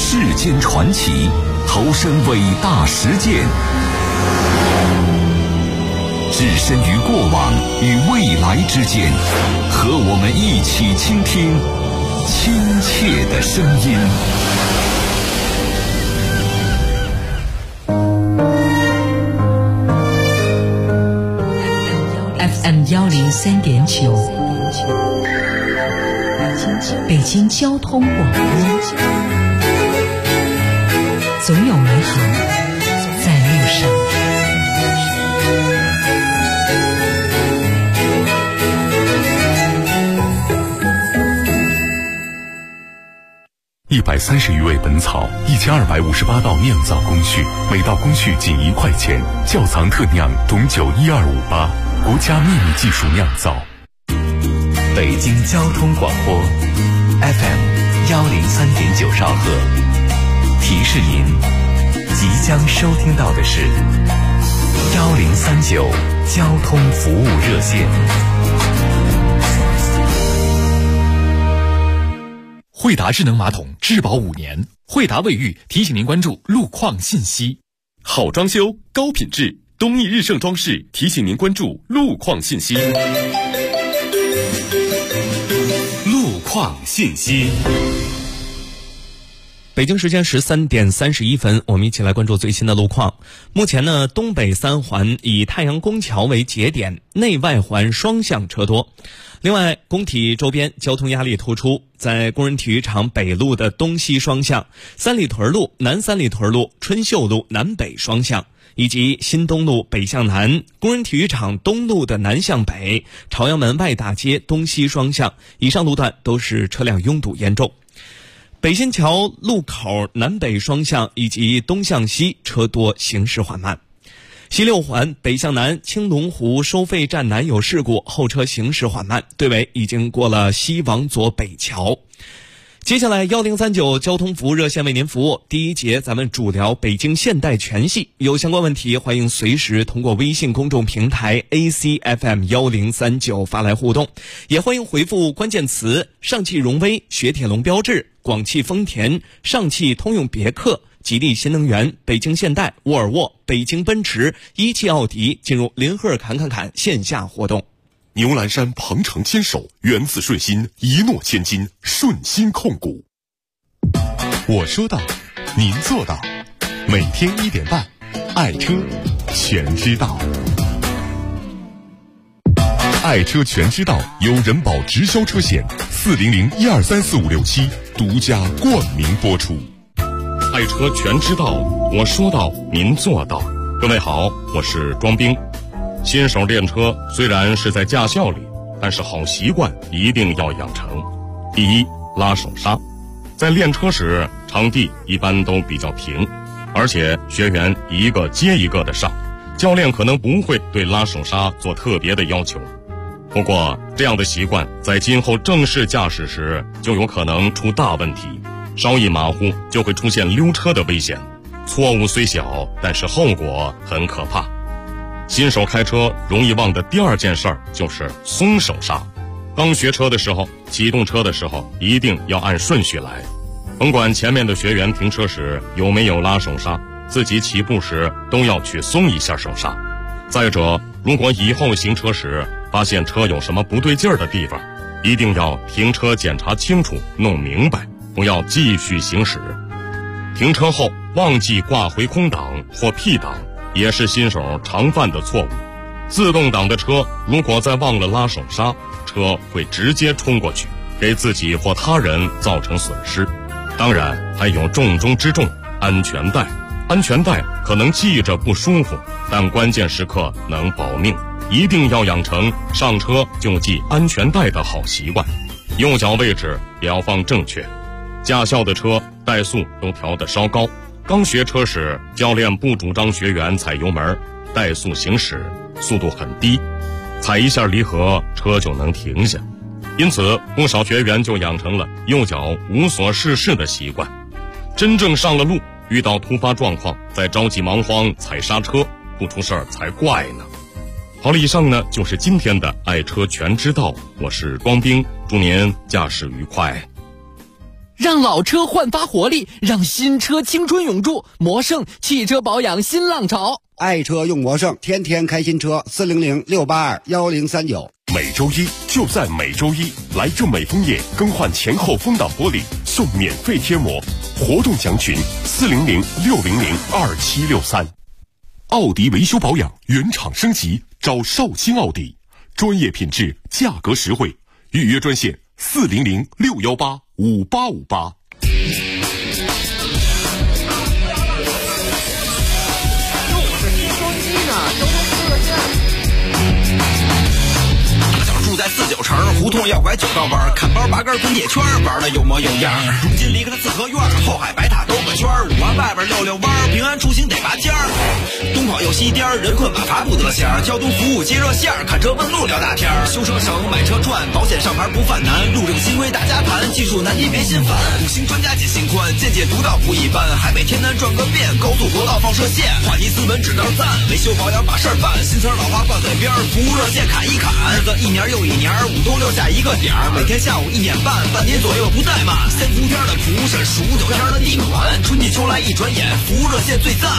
世间传奇，投身伟大实践，置身于过往与未来之间，和我们一起倾听亲切的声音。 FM 103.9，北京交通广播，总有美好在路上。 130余味本草，1258道酿造工序，每道工序仅1块钱。窖藏特酿董酒12588，国家秘密技术酿造。 北京交通广播 FM 103.9兆赫，提示您即将收听到的是1039交通服务热线。 惠达智能马桶质保5年，惠达卫浴提醒您关注路况信息。 好装修高品质，东易日盛装饰提醒您关注路况信息。路况信息。 北京时间13点31分，我们一起来关注最新的路况。目前呢，东北3环以太阳宫桥为节点，内外环双向车多。另外，工体周边交通压力突出，在工人体育场北路的东西双向、三里屯路、南三里屯路、春秀路南北双向，以及新东路北向南、工人体育场东路的南向北、朝阳门外大街东西双向，以上路段都是车辆拥堵严重。北新桥路口南北双向以及东向西车多，行驶缓慢。西6环北向南青龙湖收费站南有事故，后车行驶缓慢，队尾已经过了西往左北桥。接下来1039交通服务热线为您服务。第一节咱们主聊北京现代全系，有相关问题欢迎随时通过微信公众平台 ACFM1039 发来互动，也欢迎回复关键词上汽荣威、雪铁龙标致、广汽丰田、上汽通用别克、吉利新能源、北京现代、沃尔沃、北京奔驰、一汽奥迪进入林赫侃线下活动。 牛栏山鹏程牵手，源自顺心，一诺千金，顺心控股。 我说到，您做到。每天1点半，爱车全知道。爱车全知道由人保直销车险400123456独家冠名播出。 爱车全知道，我说到，您做到。各位好，我是庄兵。新手练车虽然是在驾校里，但是好习惯一定要养成。第一，拉手刹。在练车时，场地一般都比较平，而且学员一个接一个的上，教练可能不会对拉手刹做特别的要求。不过这样的习惯在今后正式驾驶时就有可能出大问题，稍一马虎就会出现溜车的危险。错误虽小，但是后果很可怕。新手开车容易忘的第二件事就是松手刹。刚学车的时候，启动车的时候一定要按顺序来，甭管前面的学员停车时有没有拉手刹，自己起步时都要去松一下手刹。再者，如果以后行车时发现车有什么不对劲儿的地方，一定要停车检查清楚，弄明白，不要继续行驶。停车后忘记挂回空挡或 P 档也是新手常犯的错误。自动挡的车如果再忘了拉手刹，车会直接冲过去，给自己或他人造成损失。当然还有重中之重，安全带。安全带可能系着不舒服，但关键时刻能保命，一定要养成上车就系安全带的好习惯。右脚位置也要放正确。驾校的车怠速都调得稍高，刚学车时教练不主张学员踩油门怠速行驶，速度很低，踩一下离合车就能停下。因此不少学员就养成了右脚无所事事的习惯。真正上了路，遇到突发状况再着急忙慌踩刹车，不出事儿才怪呢。好了，以上呢就是今天的爱车全知道，我是光兵，祝您驾驶愉快。 让老车焕发活力，让新车青春永驻。魔胜汽车保养新浪潮， 爱车用魔胜，天天开新车。400-682-1039。 每周一就在每周一，来正美枫叶更换前后风挡玻璃，送免费贴膜。活动详询400-600-2763。奥迪维修保养原厂升级，找绍兴奥迪，专业品质，价格实惠。预约专线400-618-5858。 在49城胡同要拐9道弯，看包拔根滚铁圈，玩的有模有样。如今离开了四合院，后海白塔兜个圈，5环外边溜弯，平安出行得拔尖儿。东跑又西颠，人困马乏不得闲。交通服务接热线，看车问路聊大天。修车省，买车赚，保险上牌不犯难。路政新规大家谈，技术难题别心烦。5星专家解心宽，见解独到不一般。海北天南转个遍，高速国道放射线。话题资本只道赞，维修保养把事儿办。新词老话挂嘴边，服务热线砍一砍。日子一年又一年，5都留下一个点儿，每天下午1点半，半点左右不怠慢。3伏天的服务是15天的地暖，春季秋来一转眼，服务热线最赞。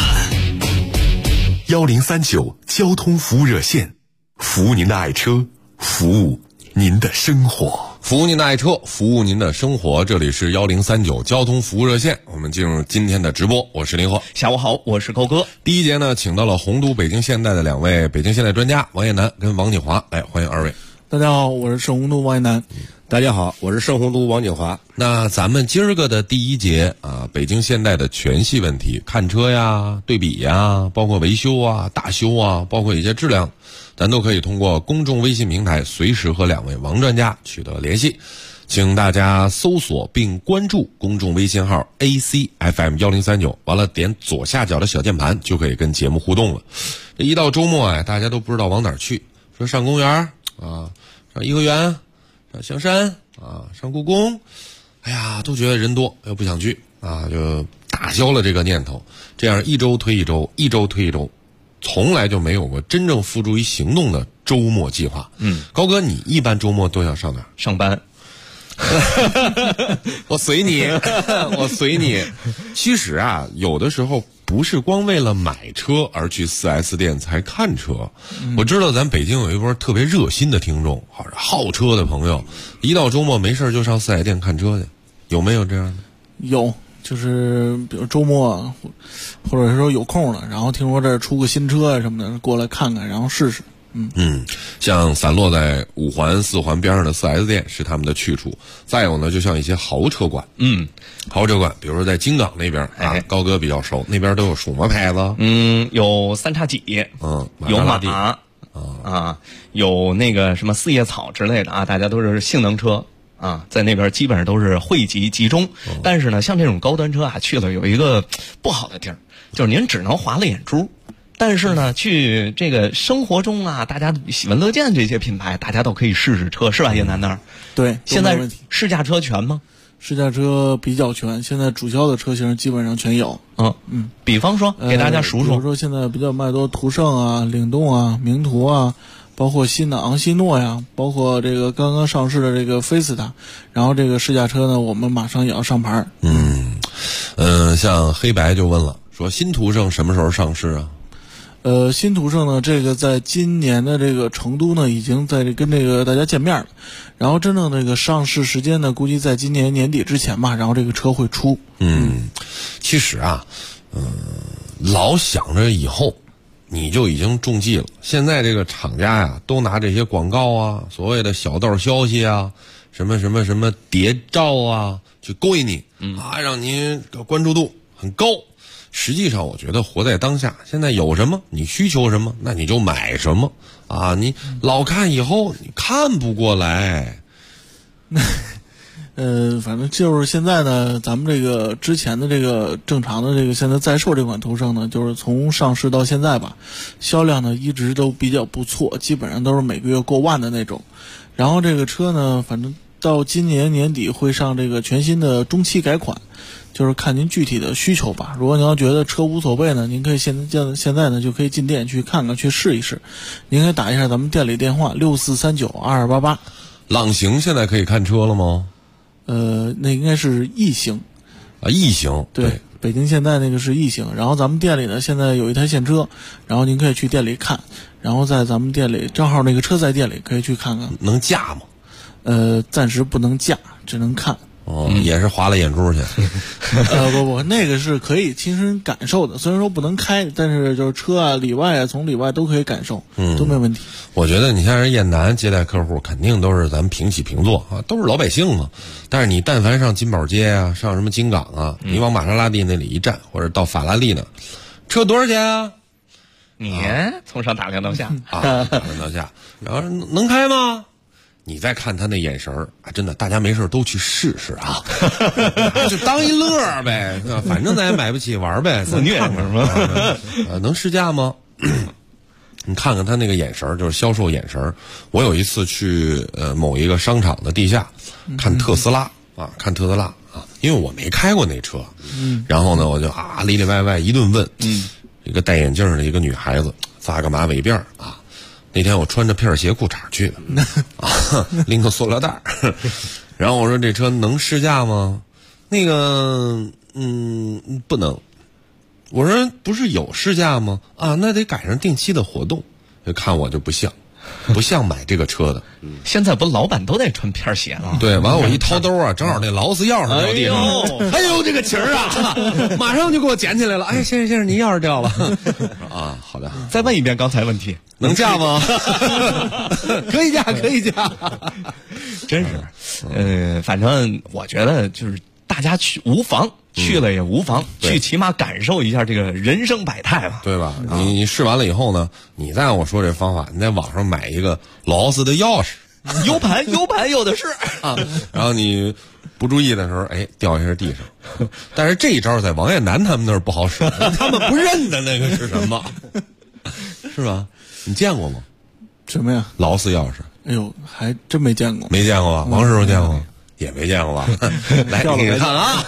1039交通服务热线，服务您的爱车，服务您的生活。 服务您的爱车，服务您的生活。这里是1039交通服务热线，我们进入今天的直播。我是林鹤。 下午好，我是高哥。 第一节呢，请到了洪都北京现代的2位北京现代专家王艳楠跟王景华，来欢迎2位。 大家好，我是盛洪都王艳楠。 大家好，我是盛洪都王景华。 那咱们今儿个的第一节啊，北京现代的全系问题，看车呀、对比呀，包括维修啊、大修啊，包括一些质量，咱都可以通过公众微信平台随时和2位王专家取得联系。请大家搜索并关注公众微信号 ACFM1039，完了点左下角的小键盘就可以跟节目互动了。这一到周末啊，大家都不知道往哪儿去，说上公园啊，上颐和园，上香山啊，上故宫，哎呀，都觉得人多又不想去啊，就打消了这个念头。这样一周推一周，一周推一周，从来就没有过真正付诸于行动的周末计划。高哥，你一般周末都想上哪儿？ 上班。 我随你，我随你。其实啊，有的时候不是光为了买车而去 4S 店才看车。我知道咱北京有一波特别热心的听众，好车的朋友，一到周末没事就上 4S 店看车去，有没有这样的？ 有，就是比如周末或者说有空了，然后听说这儿出个新车啊什么的，过来看看，然后试试。 像散落在5环4环边上的 4S 店是他们的去处。再有呢，就像一些豪车馆，豪车馆，比如说在京港那边啊，高哥比较熟，那边都有什么牌子？ 有三叉戟，有马啊，有那个什么四叶草之类的啊，大家都是性能车啊，在那边基本上都是汇集集中。但是呢，像这种高端车啊，去了有一个不好的地儿，就是您只能划了眼珠。但是呢，去这个生活中啊，大家喜闻乐见这些品牌，大家都可以试试车，是吧？叶楠那儿对， 现在试驾车全吗？ 试驾车比较全，现在主销的车型基本上全有。 比方说给大家数数。 比如说现在比较卖多途胜啊、领动啊、名图啊，包括新的昂希诺呀，包括这个刚刚上市的这个菲斯塔，然后这个试驾车呢，我们马上也要上牌。 像黑白就问了，说新途胜什么时候上市啊？ 新途胜呢，这个在今年的这个成都呢，已经在跟这个大家见面了，然后真正这个上市时间呢，估计在今年年底之前吧，然后这个车会出。 其实啊，老想着以后，你就已经中计了。现在这个厂家呀，都拿这些广告啊，所谓的小道消息啊，什么什么什么谍照啊，去勾引你，让您关注度很高。实际上我觉得活在当下，现在有什么你需求什么，那你就买什么啊！你老看以后你看不过来。 反正就是现在呢，咱们这个之前的这个正常的这个现在在售这款途胜呢，就是从上市到现在吧，销量呢一直都比较不错，基本上都是每个月过万的那种。然后这个车呢，反正到今年年底会上这个全新的中期改款，就是看您具体的需求吧。如果您要觉得车无所谓呢，您可以现在呢就可以进店去看看，去试一试。您可以打一下咱们店里电话64392288。 朗行现在可以看车了吗？ 那应该是异形。 异形。 对，北京现代那个是异形。然后咱们店里呢，现在有一台现车，然后您可以去店里看，然后在咱们店里正好那个车在店里，可以去看看。 能驾吗？ 暂时不能驾，只能看。 也是划了眼珠去。 不，那个是可以亲身感受的。虽然说不能开，但是就是车啊、里外啊，从里外都可以感受，都没问题。 我觉得你像人燕南接待客户，肯定都是咱们平起平坐啊，都是老百姓嘛。但是你但凡上金宝街啊，上什么金港啊，你往玛莎拉蒂那里一站，或者到法拉利呢，车多少钱啊？ 你从上打量到下打量到下，然后能开吗？你再看他那眼神儿啊，真的，大家没事都去试试啊，就当一乐儿呗，反正咱也买不起，玩呗， 自虐是吗？ 能试驾吗？你看看他那个眼神儿，就是销售眼神儿。我有一次去某一个商场的地下看特斯拉啊，因为我没开过那车，然后呢，我就里里外外一顿问，一个戴眼镜的一个女孩子，扎个马尾辫啊。那天我穿着片鞋裤衩去的，拎个塑料袋，然后我说这车能试驾吗？那个，不能。我说不是有试驾吗？那得赶上定期的活动。看我就不像买这个车的。 现在不老板都得穿片鞋吗？ 对，完了我一掏兜啊，正好那劳斯钥匙掉地上，哎呦这个旗儿啊，马上就给我捡起来了。哎，先生您钥匙掉了啊，好的。 再问一遍刚才问题， 能驾吗？可以驾。 真是，反正我觉得就是大家去无妨。去了也无妨，去起码感受一下这个人生百态吧， 对吧？你试完了以后呢，你再按我说这方法，你在网上买一个劳斯的钥匙 ，U 盘有的是啊，然后你不注意的时候，掉下地上。但是这一招在王艳南他们那儿不好使，他们不认得那个是什么，是吧？你见过吗？ 什么呀？ 劳斯钥匙？ 哎呦，还真没见过。 没见过吧？王师傅见过。也没见过吧？来，你看啊，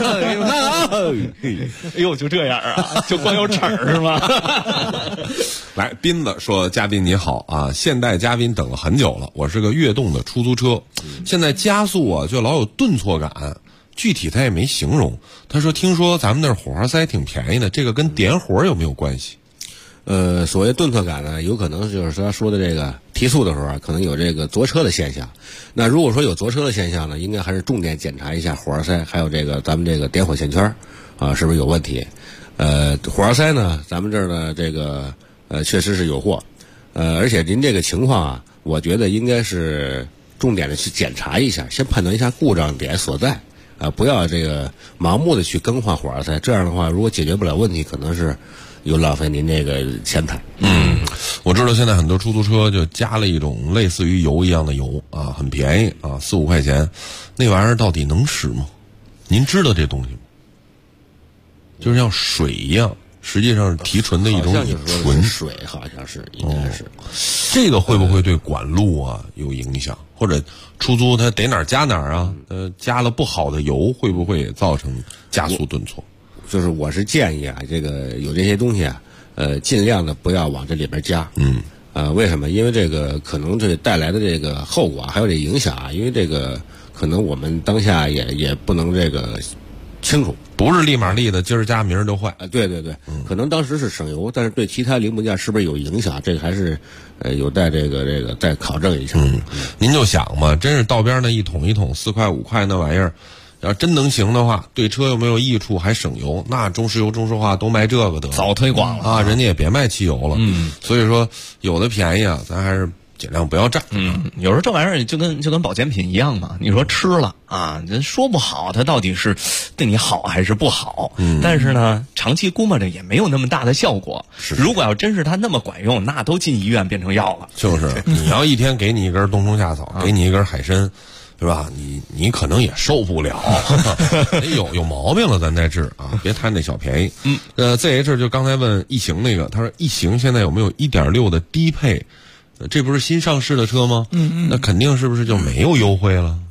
哎呦，就这样啊，就光有齿儿是吗？ 来，斌子说：“嘉宾你好啊，现代嘉宾等了很久了，我是个悦动的出租车，现在加速啊就老有顿挫感，具体他也没形容。他说听说咱们那儿火花塞挺便宜的，这个跟点火有没有关系？” 所谓顿挫感呢，有可能就是他说的这个提速的时候啊，可能有这个泊车的现象。那如果说有泊车的现象呢，应该还是重点检查一下火花塞，还有这个咱们这个点火线圈啊，是不是有问题？火花塞呢，咱们这儿呢这个确实是有货，而且您这个情况啊，我觉得应该是重点的去检查一下，先判断一下故障点所在啊，不要这个盲目的去更换火花塞。这样的话，如果解决不了问题，可能是又浪费您这个钱财。 我知道现在很多出租车就加了一种类似于油一样的油啊，很便宜啊，4-5块钱，那玩意儿到底能使吗？您知道这东西吗？就是像水一样，实际上是提纯的一种乙醇水，好像是应该是。 这个会不会对管路啊有影响？或者出租它得哪儿加哪儿啊？加了不好的油，会不会造成加速顿挫？ 就是我是建议啊，这个有这些东西啊，尽量的不要往这里边加。为什么？因为这个可能这带来的这个后果还有这影响啊，因为这个可能我们当下也不能这个清楚， 不是立马立的，今儿加明儿就坏。 对，可能当时是省油，但是对其他零部件是不是有影响？这个还是有待这个再考证一下。 您就想嘛，真是道边那一桶4块5块那玩意儿。要真能行的话，对车又没有益处，还省油，那中石油、中石化都卖这个得了， 早推广了啊！人家也别卖汽油了。所以说有的便宜啊，咱还是尽量不要占。 有时候这玩意儿就跟保健品一样嘛，你说吃了啊，人说不好它到底是对你好还是不好。但是呢，长期估摸着也没有那么大的效果。如果要真是它那么管用，那都进医院变成药了。 就是你要一天给你一根冬虫夏草，给你一根海参。是吧？你可能也受不了，有毛病了咱再治啊！别贪那小便宜。ZH 就刚才问异形那个，他说异形现在有没有 1.6 的低配？这不是新上市的车吗？那肯定是不是就没有优惠了？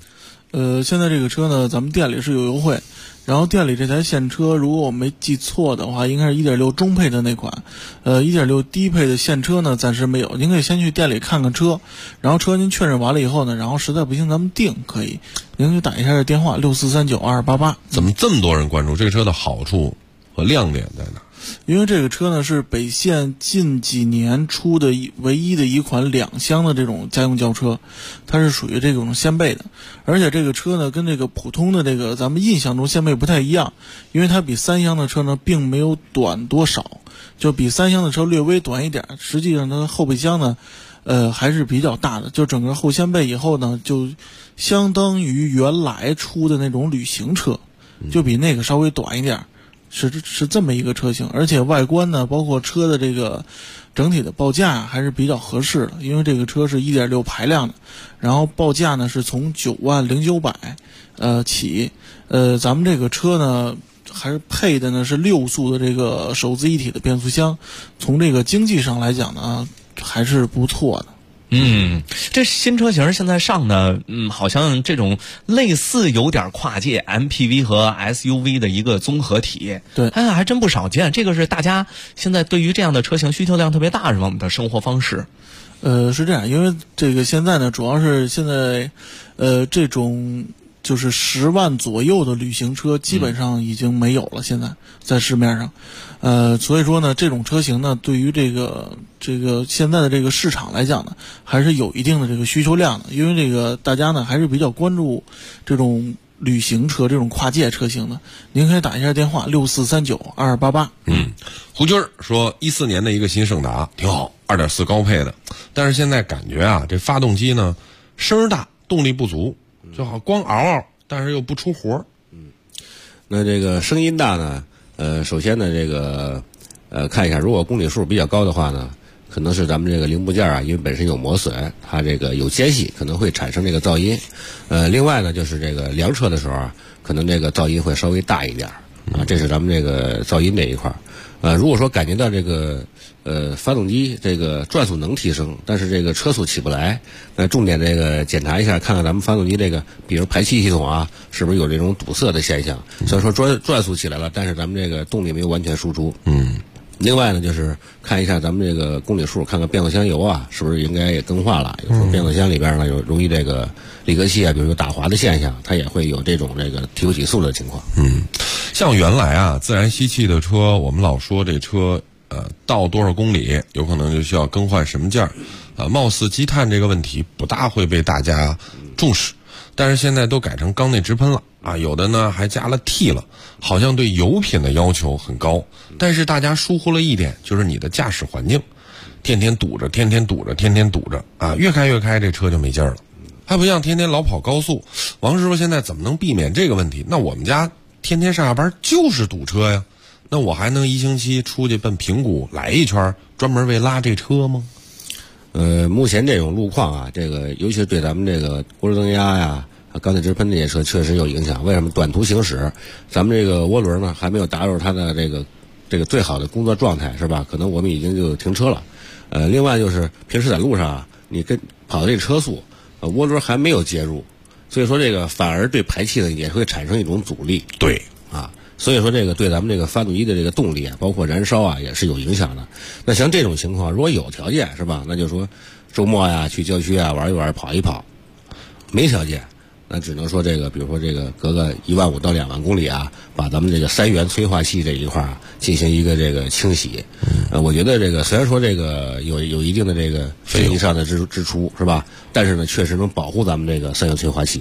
现在这个车呢，咱们店里是有优惠。然后店里这台现车，如果我没记错的话，应该是 1.6 中配的那款。1.6 低配的现车呢，暂时没有。您可以先去店里看看车，然后车您确认完了以后呢，然后实在不行咱们定可以。您可以打一下这电话64392288。 怎么这么多人关注这个车的好处和亮点在哪？ 因为这个车呢是北线近几年出的唯一的一款2厢的这种家用轿车，它是属于这种掀背的，而且这个车呢跟这个普通的这个咱们印象中掀背不太一样，因为它比3厢的车呢并没有短多少，就比3厢的车略微短一点，实际上它后备箱呢还是比较大的，就整个后掀背以后呢就相当于原来出的那种旅行车，就比那个稍微短一点。是这么一个车型，而且外观呢，包括车的这个整体的报价还是比较合适的，因为这个车是 1.6 排量的，然后报价呢是从90900起，咱们这个车呢还是配的呢是6速的这个手自一体的变速箱，从这个经济上来讲呢还是不错的。 这新车型现在上的，好像这种类似有点跨界 MPV 和 SUV 的一个综合体， 对， 还真不少见。这个是大家现在对于这样的车型需求量特别大，是吧？我们的生活方式。 是这样，因为这个现在呢，主要是现在，这种就是10万左右的旅行车基本上已经没有了，现在在市面上。所以说呢，这种车型呢，对于这个现在的这个市场来讲呢，还是有一定的这个需求量的。因为这个大家呢还是比较关注这种旅行车、这种跨界车型的。您可以打一下电话64392288。 胡军说14年的一个新胜达挺好，2.4高配的，但是现在感觉啊，这发动机呢声大，动力不足，就好光嗷嗷，但是又不出活。 那这个声音大呢？首先呢，这个看一下，如果公里数比较高的话呢，可能是咱们这个零部件啊，因为本身有磨损，它这个有间隙，可能会产生这个噪音。另外呢，就是这个凉车的时候啊，可能这个噪音会稍微大一点啊，这是咱们这个噪音这一块。如果说感觉到这个发动机这个转速能提升，但是这个车速起不来，那重点这个检查一下，看看咱们发动机这个，比如排气系统啊，是不是有这种堵塞的现象。虽然说转速起来了，但是咱们这个动力没有完全输出。另外呢，就是看一下咱们这个公里数，看看变速箱油啊，是不是应该也更换了。有时候变速箱里边呢有容易这个离合器啊，比如有打滑的现象，它也会有这种这个提不起速的情况。 像原来啊，自然吸气的车，我们老说这车到多少公里有可能就需要更换什么件儿，貌似积碳这个问题不大会被大家重视，但是现在都改成缸内直喷了啊，有的呢还加了 T 了，好像对油品的要求很高，但是大家疏忽了一点，就是你的驾驶环境，天天堵着啊，越开这车就没劲儿了，还不像天天老跑高速。王师傅现在怎么能避免这个问题？那我们家天天上下班就是堵车呀，那我还能1星期出去奔平谷来一圈，专门为拉这车吗？ 目前这种路况啊，这个尤其是对咱们这个涡轮增压呀、缸内直喷这些车确实有影响。为什么？短途行驶，咱们这个涡轮呢还没有达到它的这个最好的工作状态，是吧？可能我们已经就停车了。另外就是平时在路上啊，你跑这个车速，涡轮还没有介入，所以说这个反而对排气呢也会产生一种阻力。 对啊。所以说这个对咱们这个发动机的这个动力啊，包括燃烧啊，也是有影响的。那像这种情况，如果有条件是吧，那就说周末呀去郊区啊玩一玩，跑一跑。没条件，那只能说这个，比如说这个隔个1万5到2万公里啊，把咱们这个3元催化器这一块啊进行一个这个清洗。我觉得这个虽然说这个有一定的这个费用上的支出是吧，但是呢确实能保护咱们这个3元催化器。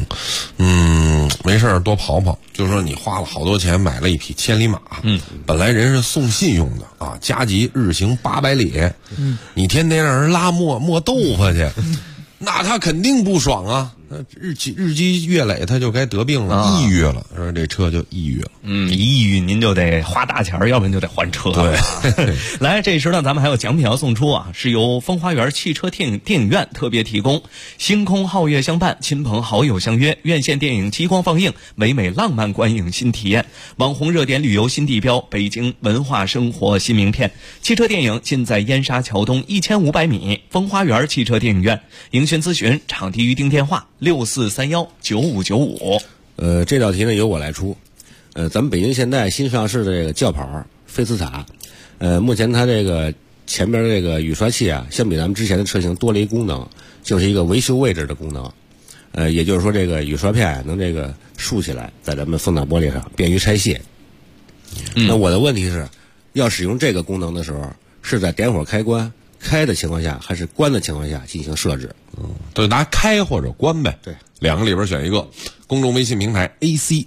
没事多跑跑，就是说你花了好多钱买了一匹千里马，本来人是送信用的啊，加急日行800里，你天天让人拉磨豆腐去，那他肯定不爽啊。日积月累，他就该得病了，抑郁了，说这车就抑郁了。 抑郁您就得花大钱，要不然就得换车。 对， 来，这时呢，咱们还有奖品要送出啊，是由风花园汽车电影院特别提供。星空皓月相伴，亲朋好友相约，院线电影激光放映，美美浪漫观影新体验，网红热点旅游新地标，北京文化生活新名片。汽车电影尽在燕莎桥东1500米风花园汽车电影院。营询咨询场地预订电话 64319595。 这道题呢由我来出。咱们北京现代新上市的这个轿跑菲斯塔，目前它这个前边这个雨刷器啊，相比咱们之前的车型多了一功能，就是一个维修位置的功能。也就是说这个雨刷片能这个竖起来，在咱们风挡玻璃上便于拆卸。那我的问题是，要使用这个功能的时候，是在点火开关开的情况下，还是关的情况下进行设置？ 就拿开或者关呗。 对， 两个里边选一个。公众微信平台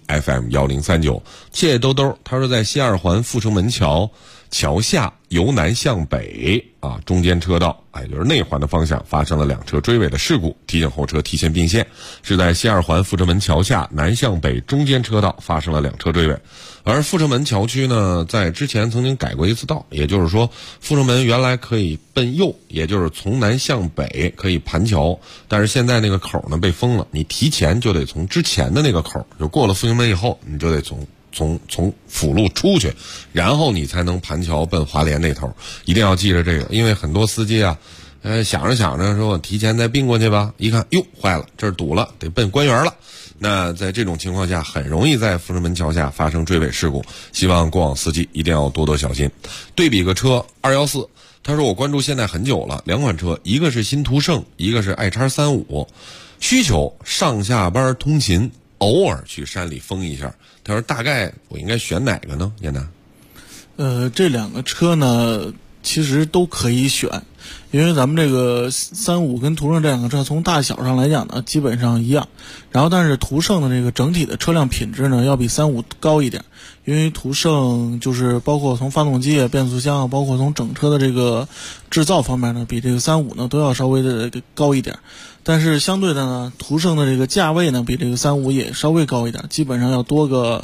ACFM1039，谢谢兜兜，他说在西二环阜成门桥下由南向北啊，中间车道，就是内环的方向发生了2车追尾的事故，提醒后车提前并线。是在西二环阜成门桥下南向北中间车道发生了2车追尾。而阜成门桥区呢，在之前曾经改过一次道，也就是说阜成门原来可以奔右，也就是从南向北可以盘桥，但是现在那个口呢被封了，你提前就得从之前的那个口，就过了阜成门以后，你就得从辅路出去，然后你才能盘桥奔华联那头。一定要记着这个，因为很多司机啊，想着说我提前再并过去吧，一看哟坏了，这儿堵了，得奔官园了。那在这种情况下，很容易在阜成门桥下发生追尾事故，希望过往司机一定要多多小心。对比个车214，他说我关注现代很久了，2款车，一个是新途胜，一个是iX35，需求上下班通勤，偶尔去山里封一下。他说大概我应该选哪个呢？燕南？ 这2个车呢，其实都可以选，因为咱们这个35跟途胜这2个车从大小上来讲呢，基本上一样。然后但是途胜的这个整体的车辆品质呢，要比35高一点，因为途胜就是包括从发动机啊、变速箱啊，包括从整车的这个制造方面呢，比这个35呢都要稍微的高一点。但是相对的呢，途胜的这个价位呢，比这个35也稍微高一点，基本上要多个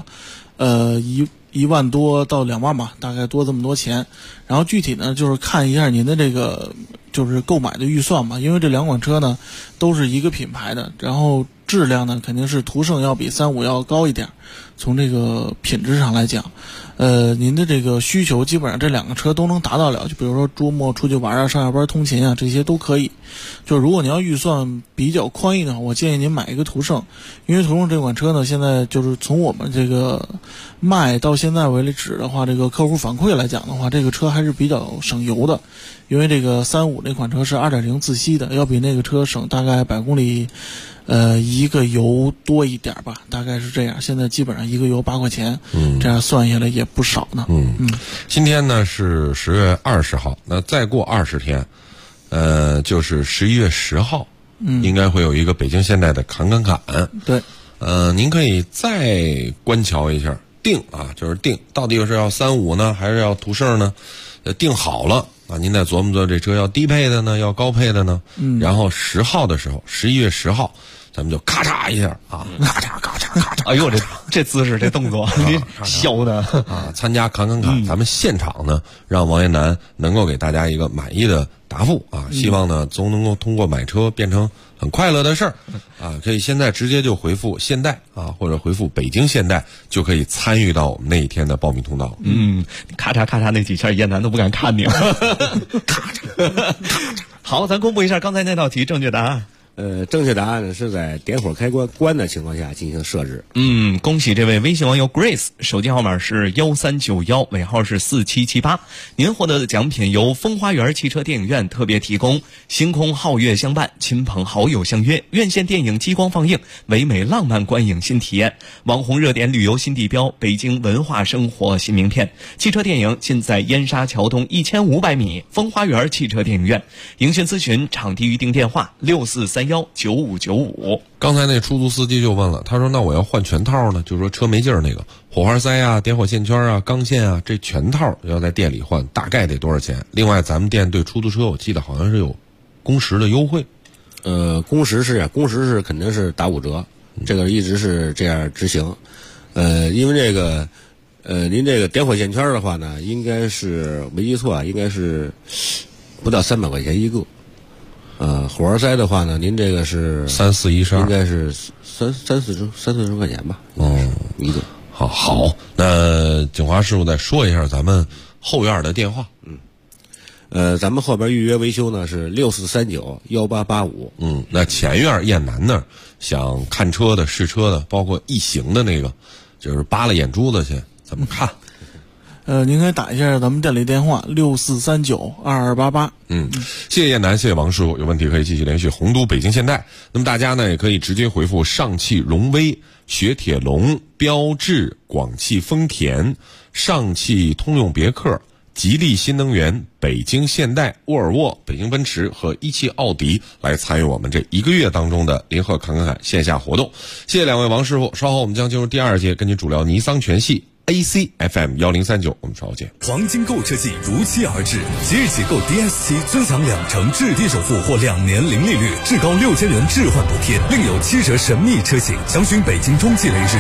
1万多到2万吧，大概多这么多钱。然后具体呢，就是看一下您的这个就是购买的预算吧，因为这2款车呢都是一个品牌的，然后质量呢肯定是途胜要比35要高一点，从这个品质上来讲。您的这个需求基本上这2个车都能达到了，就比如说周末出去玩啊、上下班通勤啊，这些都可以。就如果你要预算比较宽裕的话，我建议您买一个途胜，因为途胜这款车呢，现在就是从我们这个卖到现在为止的话，这个客户反馈来讲的话，这个车还是比较省油的，因为这个35那款车是 2.0 自吸的，要比那个车省大概100公里一个油多一点吧，大概是这样。现在基本上一个油8块钱，这样算下来也不少呢。 今天呢是10月20号，那再过20天，就是11月10号，应该会有一个北京现代的侃。 对， 您可以再观瞧一下，就是定到底是要35呢，还是要途胜呢？定好了啊，您再琢磨这车要低配的呢，要高配的呢。然后10号的时候，11月10号。咱们就咔嚓一下啊，咔嚓咔嚓咔嚓！ 哎呦，这姿势这动作，你削的啊！参加侃，咱们现场呢，让王彦南能够给大家一个满意的答复啊！希望呢，总能够通过买车变成很快乐的事儿啊！可以现在直接就回复现代啊，或者回复北京现代，就可以参与到我们那一天的报名通道。 咔嚓咔嚓那几下，燕南都不敢看你了。咔嚓。好，咱公布一下刚才那道题正确答案。 正确答案是在点火开关关的情况下进行设置。 恭喜这位微信网友 Grace， 手机号码是1391，尾号是4778。您获得的奖品由风花园汽车电影院特别提供，星空皓月相伴，亲朋好友相约，院线电影激光放映，唯美浪漫观影新体验，网红热点旅游新地标，北京文化生活新名片。汽车电影尽在燕莎桥东1500米风花园汽车电影院。营讯咨询场地预订电话64319595。 刚才那出租司机就问了，他说那我要换全套呢，就是说车没劲儿那个火花塞啊、点火线圈啊、钢线啊，这全套要在店里换，大概得多少钱？另外咱们店对出租车我记得好像是有工时的优惠。 工时是肯定是打5折，这个一直是这样执行。因为这个您这个点火线圈的话呢，应该是没记错啊，应该是不到300块钱一个。火花塞的话呢，您这个是 3、4、12， 应该是三四十块钱吧。一个。好， 那景华师傅再说一下咱们后院的电话。 咱们后边预约维修呢是64391885。 那前院雁南那儿想看车的、试车的，包括异形的那个，就是扒拉眼珠子去，怎么看？ 您可以打一下咱们店里电话64392288。 谢谢雁南，谢谢王师傅。有问题可以继续联系洪都北京现代。那么大家呢也可以直接回复上汽荣威、雪铁龙、标致、广汽丰田、上汽通用别克、吉利新能源、北京现代、沃尔沃、北京奔驰和一汽奥迪来参与我们这1个月当中的联合侃侃侃线下活动。谢谢两位王师傅。稍后我们将进入第2节，跟您主聊尼桑全系。AC FM 1039，我们稍后见。 黄金购车季如期而至，即日起购 DS7尊享2成置地首付或2年零利率，至高6000元置换补贴，另有7折神秘车型。详询北京中汽雷士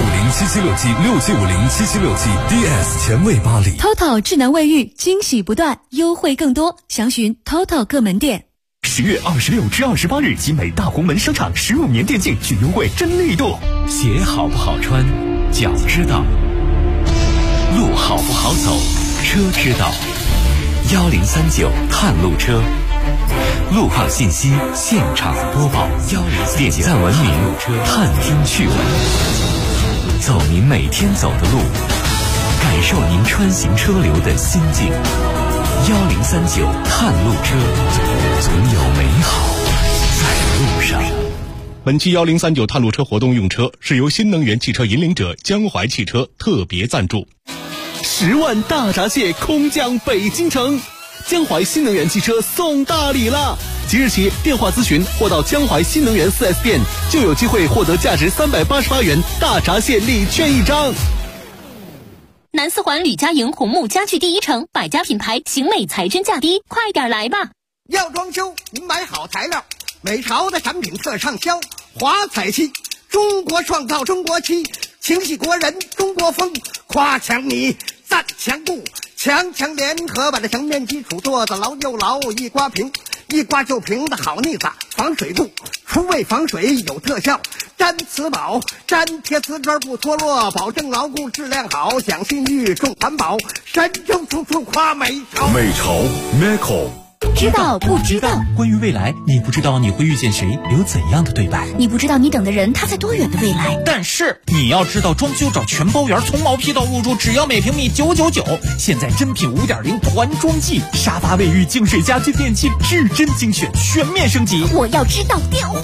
6750776767507767 DS 前卫巴黎。 TOTO 智能卫浴惊喜不断，优惠更多，详询 TOTO 各门店。 10月26至28日，集美大红门商场15年电竞巨优惠真力度。 鞋好不好穿，脚知道；路好不好走，车知道。1039探路车，路况信息现场播报。点赞文明，探听趣闻，走您每天走的路，感受您穿行车流的心境。1039探路车，总有美好在路上。 本期1039探路车活动用车是由新能源汽车引领者江淮汽车特别赞助。 10万大闸蟹空降北京城，江淮新能源汽车送大礼了！即日起电话咨询或到江淮新能源 4S 店，就有机会获得价值388元大闸蟹礼券1张。 南四环吕家营红木家具第1城，百家品牌，型美材真价低，快点来吧！ 要装修，您买好材料，美潮的产品特畅销，华彩漆，中国创造中国漆，情系国人中国风，夸强你，赞强固，强强联合把这墙面基础做得牢又牢，一刮平，一刮就平的好腻子，防水布，除味防水有特效，粘瓷宝，粘贴瓷砖不脱落，保证牢固质量好，讲信誉重环保，神州处处夸美潮。 美潮 Meco。 知道不知道？ 关于未来，你不知道你会遇见谁，有怎样的对白？ 你不知道你等的人他在多远的未来？ 但是你要知道，装修找全包圆，从毛坯到入住，只要每平米999。现在真品5.0团装季，沙发、卫浴、净水、家居、电器，至臻精选，全面升级。 我要知道电话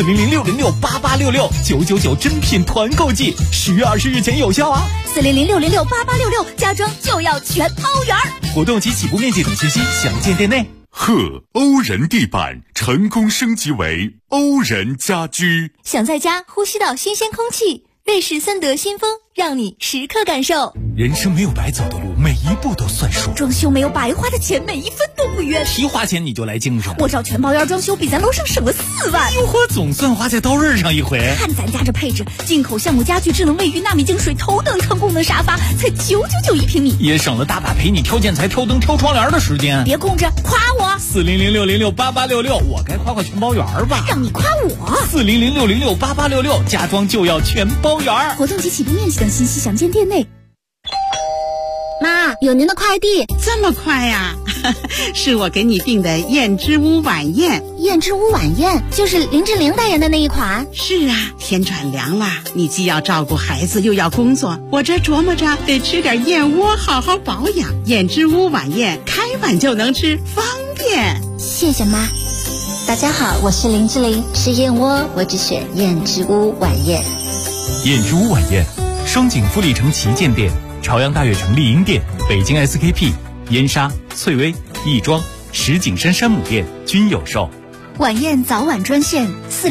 ：4006068866999真品团购季，10月20日前有效啊 ！40060688666，家装就要全包圆。 活动及起步面积等信息详见店内。 欧人地板成功升级为欧人家居， 想在家呼吸到新鲜空气，瑞士森德新风让你时刻感受。 人生没有白走的路，每一步都算数。 装修没有白花的钱，每一分都不冤。 提花钱你就来精神， 我找全包圆装修比咱楼上省了4万。 哟呵，总算花在刀刃上一回。 看咱家这配置，进口橡木家具、智能卫浴、纳米净水、头等舱功能沙发，才999一平米， 也省了大把陪你挑建材、挑灯、挑窗帘的时间。 别空着，夸我 ！40060688666，我该夸全包圆吧？ 让你夸我 ！40060688666，家装就要全包圆。 活动及起步面积等信息详见店内。 妈，有您的快递。 这么快呀？是我给你订的燕之屋晚宴。 燕之屋晚宴就是林志玲代言的那一款。 是啊，天转凉了，你既要照顾孩子又要工作，我这琢磨着得吃点燕窝好好保养。燕之屋晚宴开碗就能吃，方便。 谢谢妈。 大家好，我是林志玲，吃燕窝我只选燕之屋晚宴。 燕之屋晚宴，双井富力城旗舰店、朝阳大悦城丽婴店、北京 SKP、燕莎、翠微、亦庄、石景山山姆店均有售。 晚宴早晚专线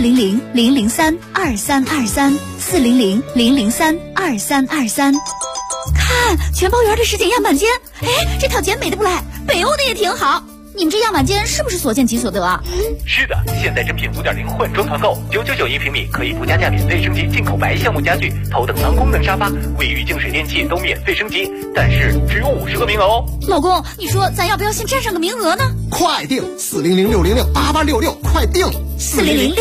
400-003-2323，400-003-2323。看全包圆的实景样板间，哎，这套间美的不赖，北欧的也挺好。你们这样板间是不是所见即所得啊？ 是的，现在真品5.0换装团购，999一平米，可以附加价免费升级进口白橡木家具、头等舱功能沙发、卫浴净水电器都免费升级，但是只有50个名额哦。 老公，你说咱要不要先占上个名额呢？ 快订40060688666，快订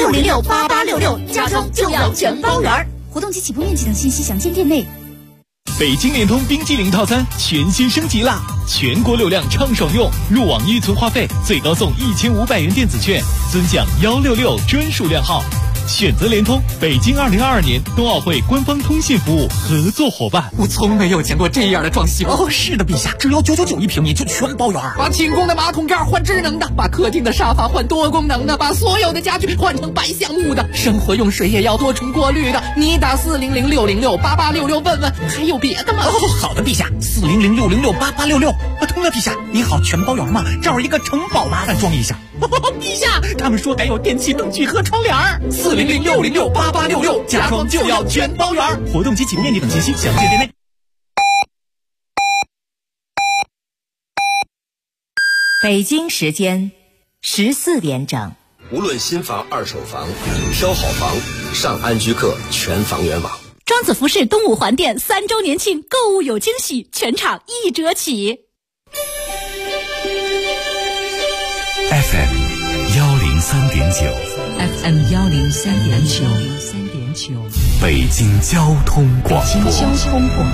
40060688666，家装就要全包圆。活动及起步面积等信息详见店内。 北京联通冰激凌套餐全新升级啦！全国流量畅爽用，入网预存话费最高送1500元电子券，尊享166专属量号。选择联通，北京2022年冬奥会官方通信服务合作伙伴。 我从没有见过这样的装修。 哦，是的，陛下，只要999一平米就全包圆。 把清宫的马桶盖换智能的，把客厅的沙发换多功能的，把所有的家具换成白橡木的，生活用水也要多重过滤的。你打400-606-8866问问，还有别的吗？ 哦，好的，陛下，400-606-8866。通了，陛下，你好，全包圆嘛，这儿一个城堡，麻烦装一下。陛下，他们说还有电器灯具和窗帘，400-606-8866，家装就要全包圆。活动及启动面积等信息详见店内。 北京时间14点整。 无论新房、二手房，挑好房，上安居客全房源网。 庄子服饰东五环店3周年庆，购物有惊喜，全场1折起。 FM 103.9 FM 103.9， 北京交通广播。 北京交通广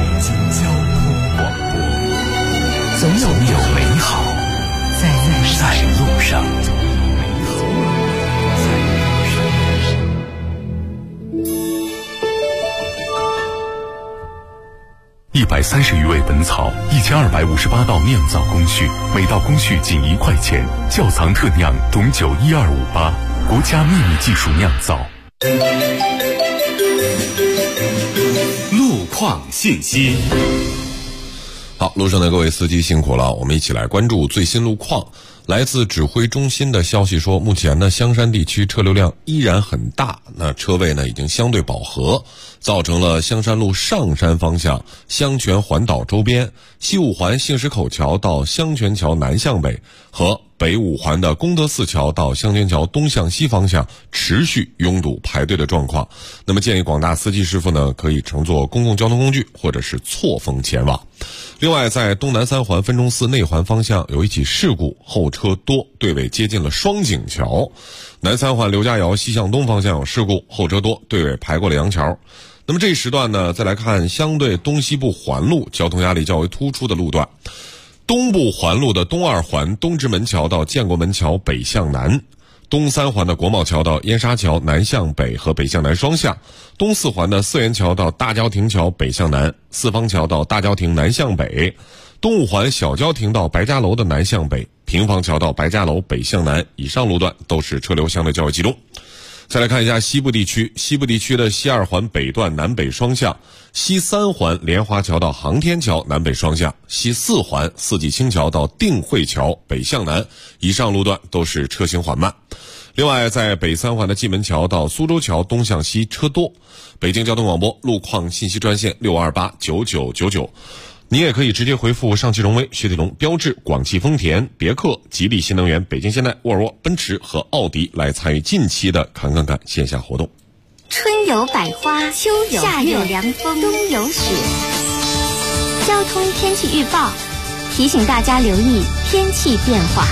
播，总有美好在路上。130余味本草，1258道酿造工序，每道工序仅1块钱。窖藏特酿董酒12588，国家秘密技术酿造。 路况信息。 好，路上的各位司机辛苦了，我们一起来关注最新路况。来自指挥中心的消息说，目前呢，香山地区车流量依然很大，那车位呢已经相对饱和，造成了香山路上山方向香泉环岛周边、西五环杏石口桥到香泉桥南向北和北五环的功德寺桥到香泉桥东向西方向持续拥堵排队的状况。那么建议广大司机师傅呢，可以乘坐公共交通工具或者是错峰前往。另外，在东南3环分钟寺内环方向有一起事故，后车多，队尾接近了双井桥。南3环刘家窑西向东方向有事故，后车多，队尾排过了杨桥。那么这一时段呢，再来看相对东西部环路交通压力较为突出的路段。东部环路的东2环东直门桥到建国门桥北向南，东3环的国贸桥到燕莎桥南向北和北向南双向，东4环的四元桥到大郊亭桥北向南，四方桥到大郊亭南向北，东5环小郊亭到白家楼的南向北，平房桥到白家楼北向南，以上路段都是车流相对较为集中。再来看一下西部地区，西部地区的西2环北段南北双向，西3环莲花桥到航天桥南北双向，西4环四季青桥到定慧桥北向南，以上路段都是车行缓慢。另外，在北3环的蓟门桥到苏州桥东向西车多。北京交通广播路况信息专线6289999，你也可以直接回复上汽荣威、雪铁龙、标致、广汽丰田、别克、吉利新能源、北京现代、沃尔沃、奔驰和奥迪来参与近期的侃线下活动。 春有百花，秋有夏有凉风，冬有雪。交通天气预报提醒大家留意天气变化。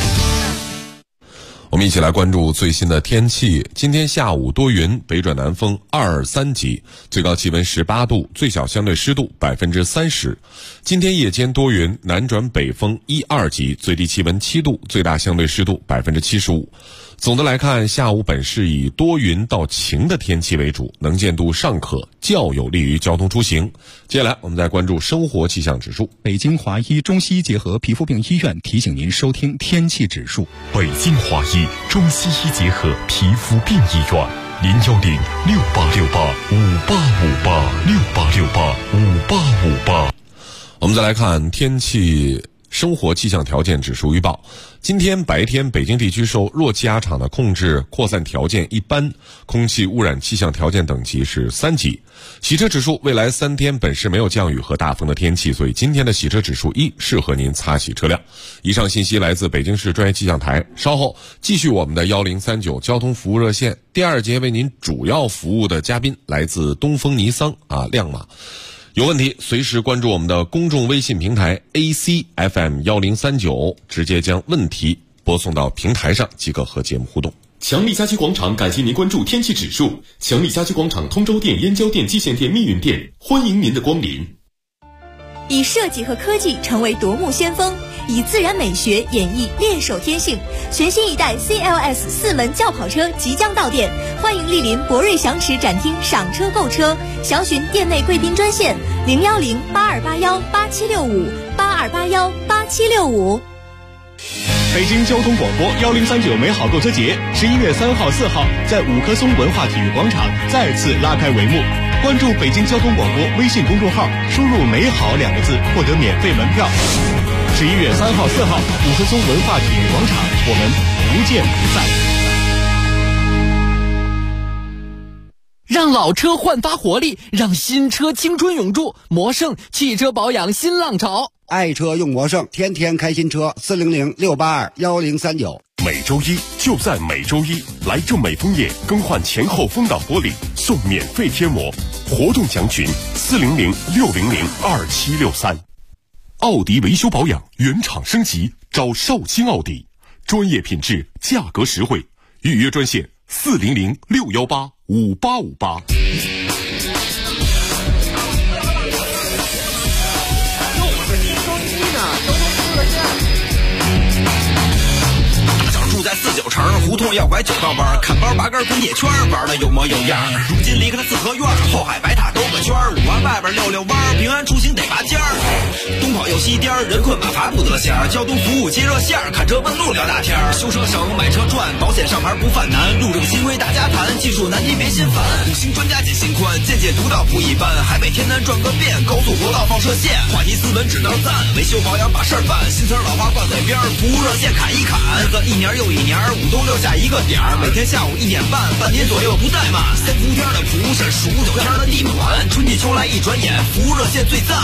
我们一起来关注最新的天气。今天下午多云，北转南风2、3级，最高气温18度，最小相对湿度30%。今天夜间多云，南转北风1、2级，最低气温7度，最大相对湿度75%。总的来看，下午本市以多云到晴的天气为主，能见度尚可，较有利于交通出行。接下来我们再关注生活气象指数。 北京华医中西医结合皮肤病医院提醒您收听天气指数。 北京华医中西医结合皮肤病医院，010-6868-5858，6868-5858。 我们再来看天气生活气象条件指数预报。今天白天北京地区受弱气压场的控制，扩散条件一般，空气污染气象条件等级是3级。洗车指数未来3天本市没有降雨和大风的天气，所以今天的洗车指数1，适合您擦洗车辆。以上信息来自北京市专业气象台。稍后继续我们的1039交通服务热线，第2节为您主要服务的嘉宾来自东风尼桑亮马。有问题随时关注我们的公众微信平台 ACFM1039，直接将问题播送到平台上即可和节目互动。 强力家居广场感谢您关注天气指数。强力家居广场通州店、燕郊店、蓟县店、密云店，欢迎您的光临。 以设计和科技成为夺目先锋，以自然美学演绎猎手天性。全新一代 CLS 4门轿跑车即将到店，欢迎莅临博瑞祥驰展厅赏车购车，详询店内贵宾专线010-8281-8765，8281-8765。 北京交通广播1039美好购车节11月3号、4号在五棵松文化体育广场再次拉开帷幕。关注北京交通广播微信公众号，输入“美好”2个字，获得免费门票。11月3号、4号，五棵松文化体育广场，我们不见不散。让老车焕发活力，让新车青春永驻。魔胜汽车保养新浪潮， 爱车用魔胜，天天开新车。400-682-1039。 每周一就在每周一，来正美枫叶更换前后风挡玻璃，送免费贴膜。活动详询400-600-2763。奥迪维修保养原厂升级，找绍兴奥迪，专业品质，价格实惠。预约专线400-618-5858。 住在49城胡同要拐9道弯，看包拔根滚铁圈，玩的有模有样。如今离开了四合院，后海白塔兜个圈，5环外边溜溜弯，平安出行得拔尖儿。东跑又西颠，人困马乏不得闲。交通服务接热线，看车问路聊大天。修车省，买车赚，保险上牌不犯难。路这个新规大家谈，技术难题别心烦。5星专家解心宽，见解独到不一般。海北天南转个遍，高速国道放射线，话题斯文只能赞。维修保养把事儿办，新词老话挂嘴边，服务热线砍一砍。个1年又1年，5冬6夏一个点儿，每天下午1点半，半年左右不怠慢。3伏天的蒲是数9天的地暖，春季秋来一转眼，服务热线最赞。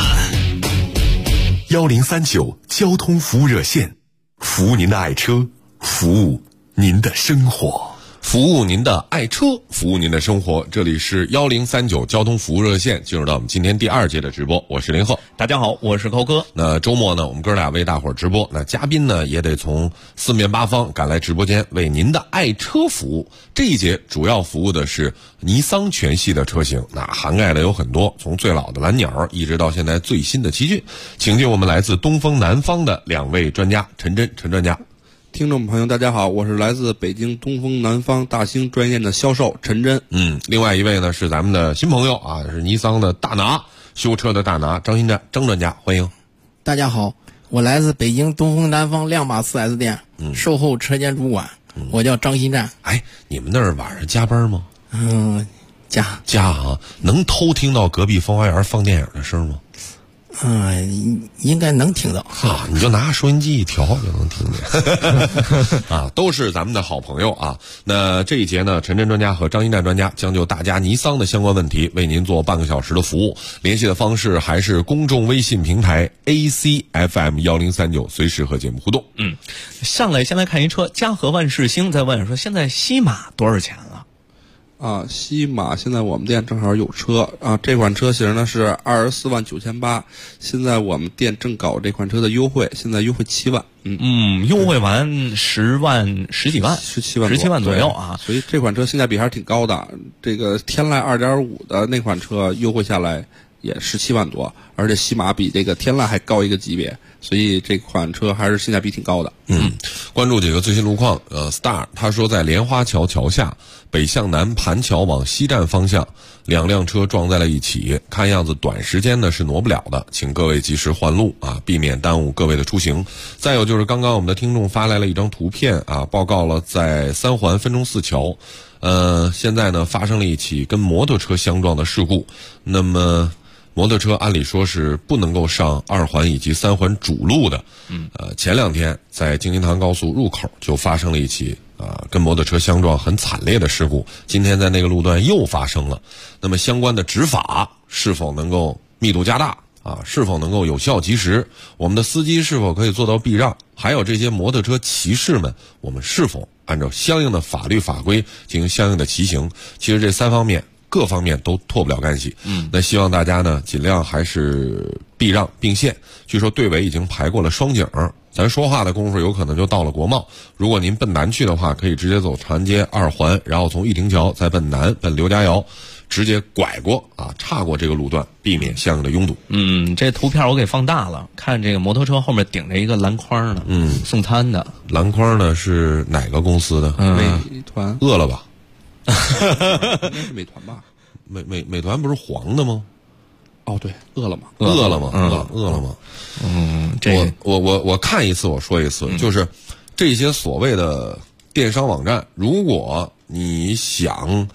1039交通服务热线，服务您的爱车，服务您的生活。 服务您的爱车，服务您的生活。这里是1039交通服务热线，进入到我们今天第2节的直播。我是林鹤， 大家好，我是高哥。 那周末呢，我们哥俩为大伙儿直播，那嘉宾呢也得从4面8方赶来直播间，为您的爱车服务。这一节主要服务的是尼桑全系的车型，那涵盖的有很多，从最老的蓝鸟一直到现在最新的奇骏。请进我们来自东风南方的2位专家，陈专家。 听众朋友大家好，我是来自北京东风南方大兴专业的销售陈真。 另外一位呢是咱们的新朋友啊，是尼桑的大拿，修车的大拿张新站张专家，欢迎。 大家好，我来自北京东风南方亮马 4S 店，售后车间主管，我叫张新站。 哎，你们那儿晚上加班吗？加啊，能偷听到隔壁风花园放电影的声吗？ 应该能听到你就拿收音机一调就能听见啊，都是咱们的好朋友啊。那这一节呢，陈真专家和张一站专家将就大家尼桑的相关问题为您做半个小时的服务。联系的方式还是公众微信平台 ACFM 1039，随时和节目互动。 上来先来看一车，嘉禾万事兴在问说，现在西马多少钱了？ 西马现在我们店正好有车啊，这款车型呢是24.98万，现在我们店正搞这款车的优惠，现在优惠7万。 优惠完10万十几万，17万左右啊。 所以这款车性价比还是挺高的。这个天籁 2.5 的那款车优惠下来也17万多，而且西马比这个天籁还高一个级别，所以这款车还是性价比挺高的。 关注几个最新路况。Star 他说在莲花桥桥下北向南盘桥往西站方向2辆车撞在了一起，看样子短时间呢是挪不了的，请各位及时换路啊，避免耽误各位的出行。再有就是刚刚我们的听众发来了一张图片啊，报告了在3环分钟4桥，现在呢发生了一起跟摩托车相撞的事故。那么摩托车按理说是不能够上2环以及3环主路的。前2天在京津塘高速入口就发生了一起跟摩托车相撞很惨烈的事故，今天在那个路段又发生了。那么相关的执法是否能够密度加大是否能够有效及时？我们的司机是否可以做到避让？还有这些摩托车骑士们，我们是否按照相应的法律法规进行相应的骑行？其实这3方面各方面都脱不了干系。那希望大家呢尽量还是避让并线。据说队委已经排过了双井， 咱说话的功夫有可能就到了国贸。如果您奔南去的话，可以直接走长安街2环，然后从玉亭桥再奔南，奔刘家窑，直接拐过岔过这个路段，避免相应的拥堵。 这图片我给放大了，看这个摩托车后面顶着一个篮筐呢，送餐的篮筐呢是哪个公司的？ 美团、 饿了吧？ 应该是美团吧？ 美团不是黄的吗？ 哦，对，饿了么。 我看一次我说一次，就是这些所谓的电商网站，如果你想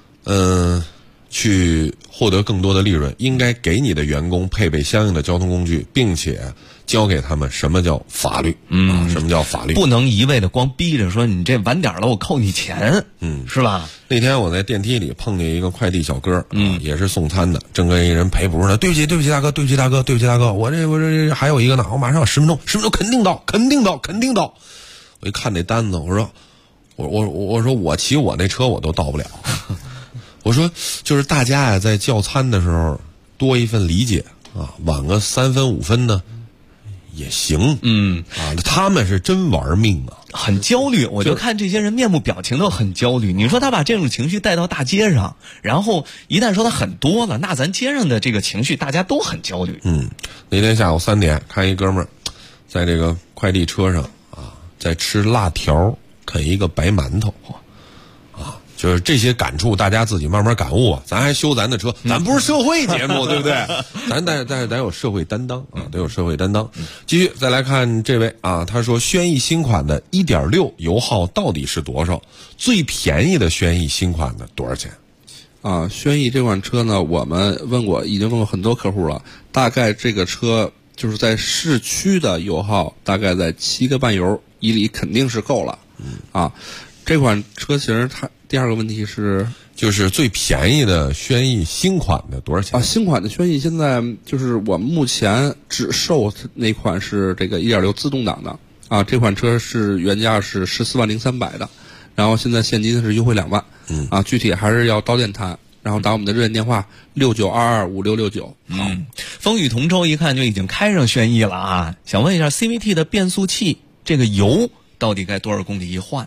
去获得更多的利润，应该给你的员工配备相应的交通工具，并且教给他们什么叫法律，什么叫法律， 不能一味的光逼着说你这晚点了我扣你钱，是吧？ 那天我在电梯里碰见一个快递小哥，也是送餐的，正跟一人赔补呢，对不起大哥，我这还有一个呢，我马上10分钟肯定到。我一看这单子，我说我骑我那车我都到不了。我说就是大家呀，在叫餐的时候多一份理解晚个3分5分呢也行。他们是真玩命很焦虑。我就看这些人面部表情都很焦虑。你说他把这种情绪带到大街上，然后一旦说他很多了，那咱街上的这个情绪大家都很焦虑。 那天下午3点，看一哥们儿在这个快递车上在吃辣条，啃一个白馒头。就是这些感触，大家自己慢慢感悟咱还修咱的车，咱不是社会节目，对不对？咱有社会担当得有社会担当。继续再来看这位他说轩逸新款的 1.6 油耗到底是多少？最便宜的轩逸新款的多少钱？ 轩逸这款车呢，我们已经问过很多客户了，大概这个车就是在市区的油耗大概在7个半油1里肯定是够了。这款车型它第二个问题是， 就是最便宜的轩逸新款的多少钱？ 新款的轩逸现在就是我们目前只售那款是这个 1.6 自动挡的这款车是原价是14.03万的，然后现在现金是优惠2万。具体还是要到店谈，然后打我们的热线电话69225669。 风雨同舟一看就已经开上轩逸了想问一下 CVT 的变速器这个油到底该多少公里一换？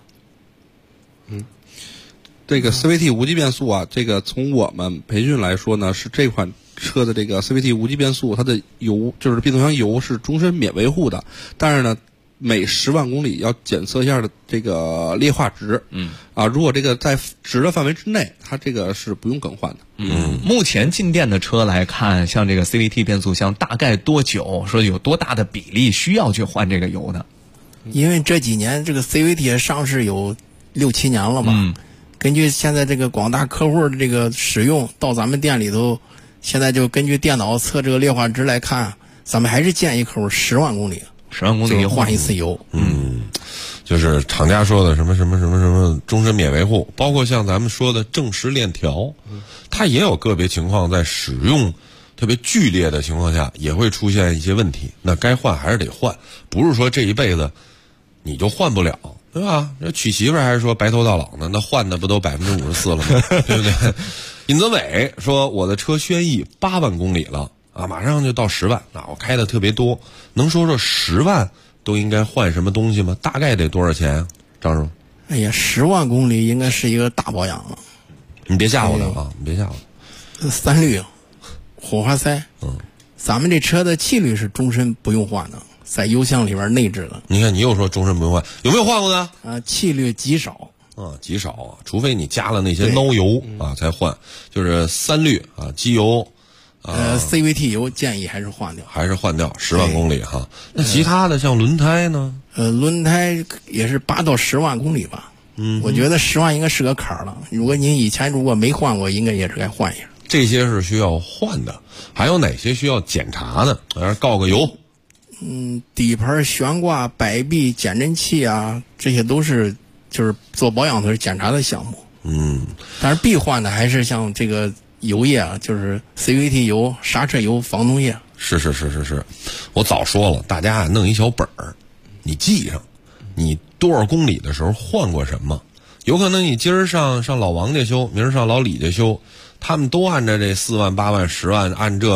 这个 CVT 无级变速这个从我们培训来说呢，是这款车的这个 CVT 无级变速，它的油就是变速箱油是终身免维护的，但是呢，每10万公里要检测一下的这个劣化值。如果这个在值的范围之内，它这个是不用更换的。 目前进店的车来看，像这个 CVT 变速箱大概多久？说有多大的比例需要去换这个油呢？ 因为这几年这个 CVT 上市有6、7年了嘛。根据现在这个广大客户的这个使用，到咱们店里头，现在就根据电脑测这个劣化值来看，咱们还是建议客户10万公里换一次油。 就是厂家说的什么终身免维护，包括像咱们说的正时链条，它也有个别情况在使用特别剧烈的情况下也会出现一些问题，那该换还是得换，不是说这一辈子你就换不了，对吧？这娶媳妇还是说白头到老呢？那换的不都54%了吗？对不对？尹泽伟说我的车轩逸8万公里了马上就到10万我开的特别多，能说说10万都应该换什么东西吗？大概得多少钱？张师傅？ 哎呀，10万公里应该是一个大保养了。 你别吓唬他你别吓唬他。3滤，火花塞。咱们这车的气滤是终身不用换的，在油箱里边内置的。 你看你又说终身不用换，有没有换过呢？ 气滤极少。 极少除非你加了那些孬油才换。就是3滤机油。 CVT 油建议还是换掉 10万公里那其他的像轮胎呢？ 轮胎也是8到10万公里吧。我觉得10万应该是个坎儿了。如果您以前没换过，应该也是该换一下。 这些是需要换的，还有哪些需要检查的？告个油。 底盘悬挂、摆臂、减震器这些都是就是做保养的检查的项目。但是必换的还是像这个油液就是 CVT 油、刹车油、防冻液。 是，我早说了，大家弄一小本儿，你记上，你多少公里的时候换过什么？有可能你今儿上老王家修，明儿上老李家修，他们都按照这4万、8万、10万按这给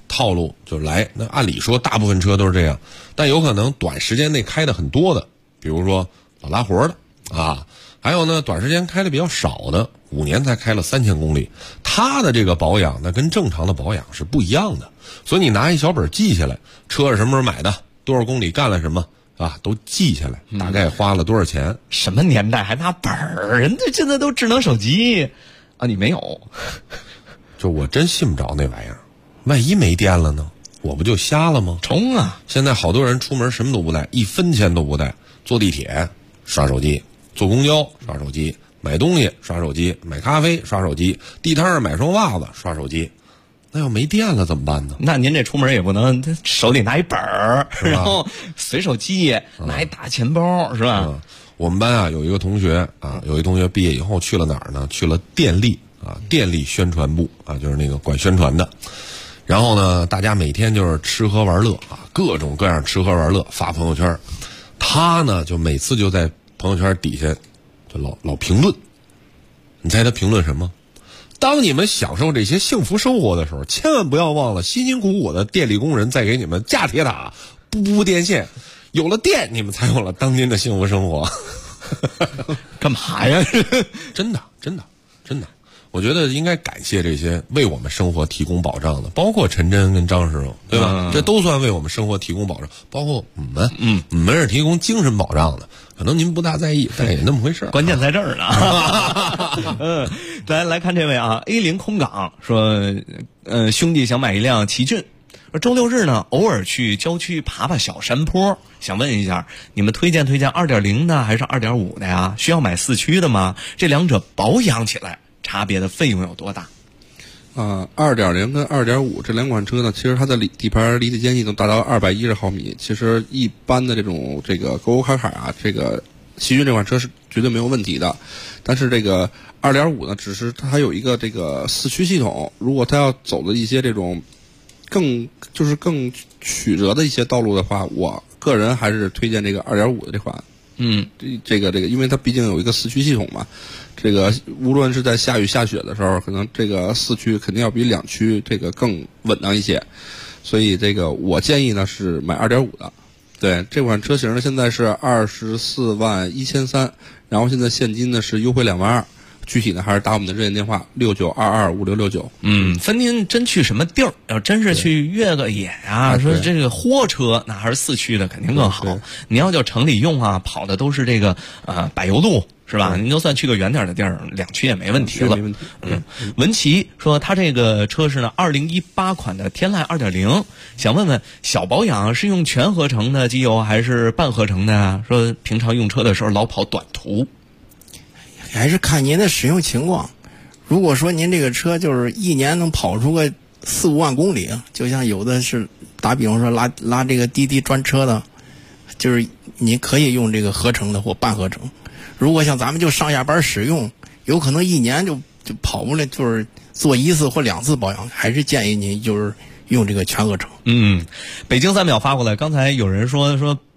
套路就来。那按理说大部分车都是这样，但有可能短时间内开的很多的，比如说老拉活的啊，还有呢短时间开的比较少的，5年才开了3000公里，它的这个保养那跟正常的保养是不一样的。所以你拿一小本记下来，车是什么时候买的，多少公里干了什么啊，都记下来，大概花了多少钱。 什么年代还拿本儿？人家现在都智能手机啊，你没有？ 就我真信不着那玩意儿，万一没电了呢？我不就瞎了吗？ 充啊！ 现在好多人出门什么都不带，1分钱都不带，坐地铁刷手机，坐公交刷手机，买东西刷手机，买咖啡刷手机，地摊上买双袜子刷手机。那要没电了怎么办呢？ 那您这出门也不能手里拿一本儿，然后随手记，拿一大钱包，是吧？ 我们班啊有一个同学啊，有一同学毕业以后去了哪儿呢？去了电力啊，电力宣传部啊，就是那个管宣传的。然后呢，大家每天就是吃喝玩乐啊，各种各样吃喝玩乐发朋友圈。他呢就每次就在朋友圈底下就老评论。你猜他评论什么？当你们享受这些幸福生活的时候，千万不要忘了辛辛苦苦的电力工人在给你们架铁塔、布电线。有了电，你们才有了当今的幸福生活。 干嘛呀？ 真的。我觉得应该感谢这些为我们生活提供保障的，包括陈真跟张师傅，对吧？这都算为我们生活提供保障。包括我们是提供精神保障的，可能您不大在意，但也那么回事。 关键在这儿呢。咱来看这位啊 ，A0 空港说，兄弟想买一辆奇骏，周六日呢偶尔去郊区爬爬小山坡，想问一下，你们推荐 2.0 的还是2.5的呀？需要买4驱的吗？这两者保养起来差别的费用有多大 ？2.0 跟2.5这两款车呢，其实它的底盘离地间隙能达到210毫米。其实一般的这个沟沟坎坎啊，这个奇骏这款车是绝对没有问题的。但是这个2.5呢，只是它有一个这个4驱系统，如果它要走的一些这种更曲折的一些道路的话，我个人还是推荐这个2.5的这款。这个，因为它毕竟有一个4驱系统嘛，这个无论是在下雨下雪的时候，可能这个4驱肯定要比2驱这个更稳当一些，所以这个我建议呢是买2.5的。对，这款车型呢现在是24万1300，然后现在现金呢是优惠2万2。具体呢还是打我们的热线电话69225669。 分您真去什么地儿？要真是去越个野啊，说这个货车那还是4驱的肯定更好。你要就城里用啊，跑的都是这个柏油路是吧？您就算去个远点的地儿，2驱也没问题了。 没问题。 文琪说他这个车是呢2018款的天籁 2.0， 想问问小保养是用全合成的机油还是半合成的啊？说平常用车的时候老跑短途。 还是看您的使用情况。如果说您这个车就是1年能跑出个4-5万公里，就像有的是打比方说拉这个滴滴专车的，就是你可以用这个合成的或半合成。如果像咱们就上下班使用，有可能1年就跑不了，就是做1次或2次保养，还是建议您就是用这个全合成。 北京3秒发过来，刚才有人说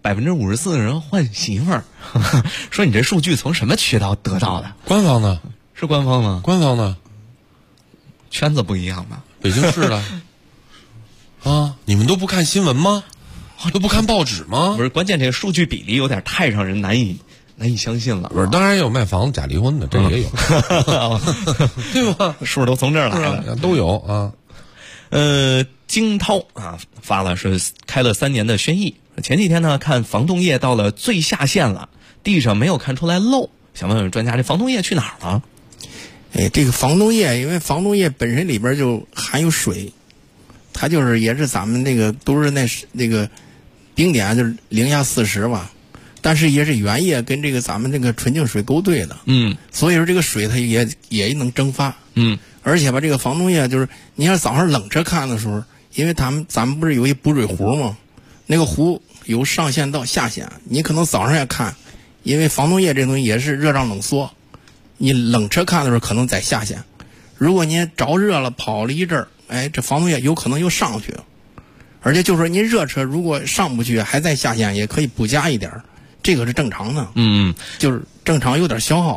54%的人换媳妇儿，说你这数据从什么渠道得到的？ 官方的， 是官方吗？ 官方的， 圈子不一样吧？ 北京市的啊，你们都不看新闻吗？都不看报纸吗？ 不是，关键这个数据比例有点太让人难以相信了。 不是，当然有卖房子假离婚的，这也有，对吧？ 数都从这儿来了， 都有啊。 金涛啊发了是开了3年的轩逸，前几天呢看防冻液到了最下限了，地上没有看出来漏，想问问专家这防冻液去哪儿了？ 这个防冻液，因为防冻液本身里边就含有水，它就是也是咱们那个都是那个冰点就是零下40吧，但是也是原液跟这个咱们这个纯净水勾兑的，所以说这个水它也能蒸发，而且吧这个防冻液就是你要早上冷车看的时候，因为咱们不是有一补水壶吗？那个壶有上限到下限，你可能早上也看，因为防冻液这东西也是热胀冷缩，你冷车看的时候可能在下限，如果您着热了跑了一阵儿，这防冻液有可能又上去了，而且就是说您热车如果上不去还在下限，也可以补加一点，这个是正常的，就是正常有点消耗。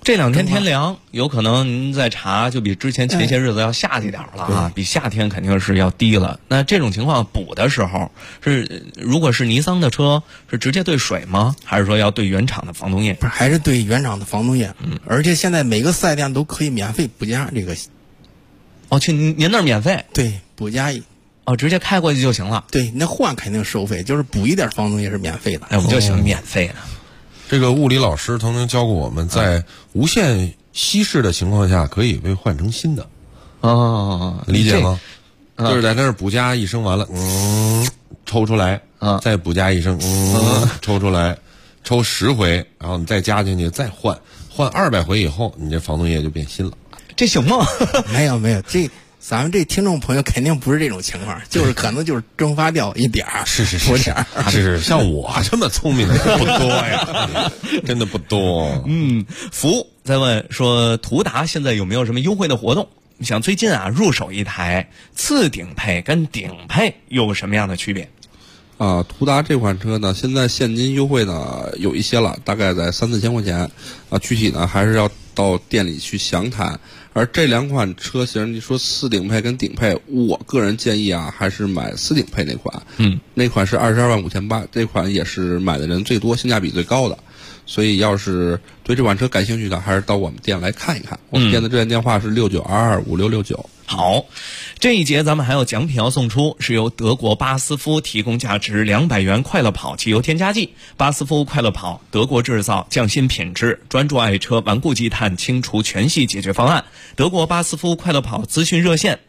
这两天天凉，有可能您再查就比之前前些日子要下去点了啊，比夏天肯定是要低了。那这种情况补的时候是，如果是尼桑的车是直接兑水吗？还是说要兑原厂的防冻液？ 不是，还是兑原厂的防冻液。而且现在每个4S店都可以免费补加这个。 哦，去您那儿免费？ 对，补加哦，直接开过去就行了。 对，那换肯定收费，就是补一点防冻液是免费的。 哎，我就喜欢免费的。 这个物理老师曾经教过我们，在无限稀释的情况下，可以被换成新的。 哦， 理解吗？就是在那儿补加一声完了，抽出来，再补加一声，抽出来，抽10回，然后你再加进去，再换200回以后，你这防冻液就变新了。 这行吗？ 没有，这咱们这听众朋友肯定不是这种情况，就是可能就是蒸发掉一点儿， 是像我这么聪明的不多呀，真的不多。 福在问说，途达现在有没有什么优惠的活动？想最近啊入手一台次顶配跟顶配有什么样的区别？ 途达这款车呢，现在现金优惠呢有一些了，大概在3-4千块钱具体呢还是要到店里去详谈。而这两款车型，你说次顶配跟顶配，我个人建议还是买次顶配那款。那款是22.5800，这款也是买的人最多、性价比最高的。所以要是对这款车感兴趣的，还是到我们店来看一看。我们店的热线电话是69225669。 好，这一节咱们还有奖品要送出，是由德国巴斯夫提供价值200元快乐跑汽油添加剂。巴斯夫快乐跑，德国制造，匠心品质，专注爱车，顽固积碳，清除全系解决方案。德国巴斯夫快乐跑咨询热线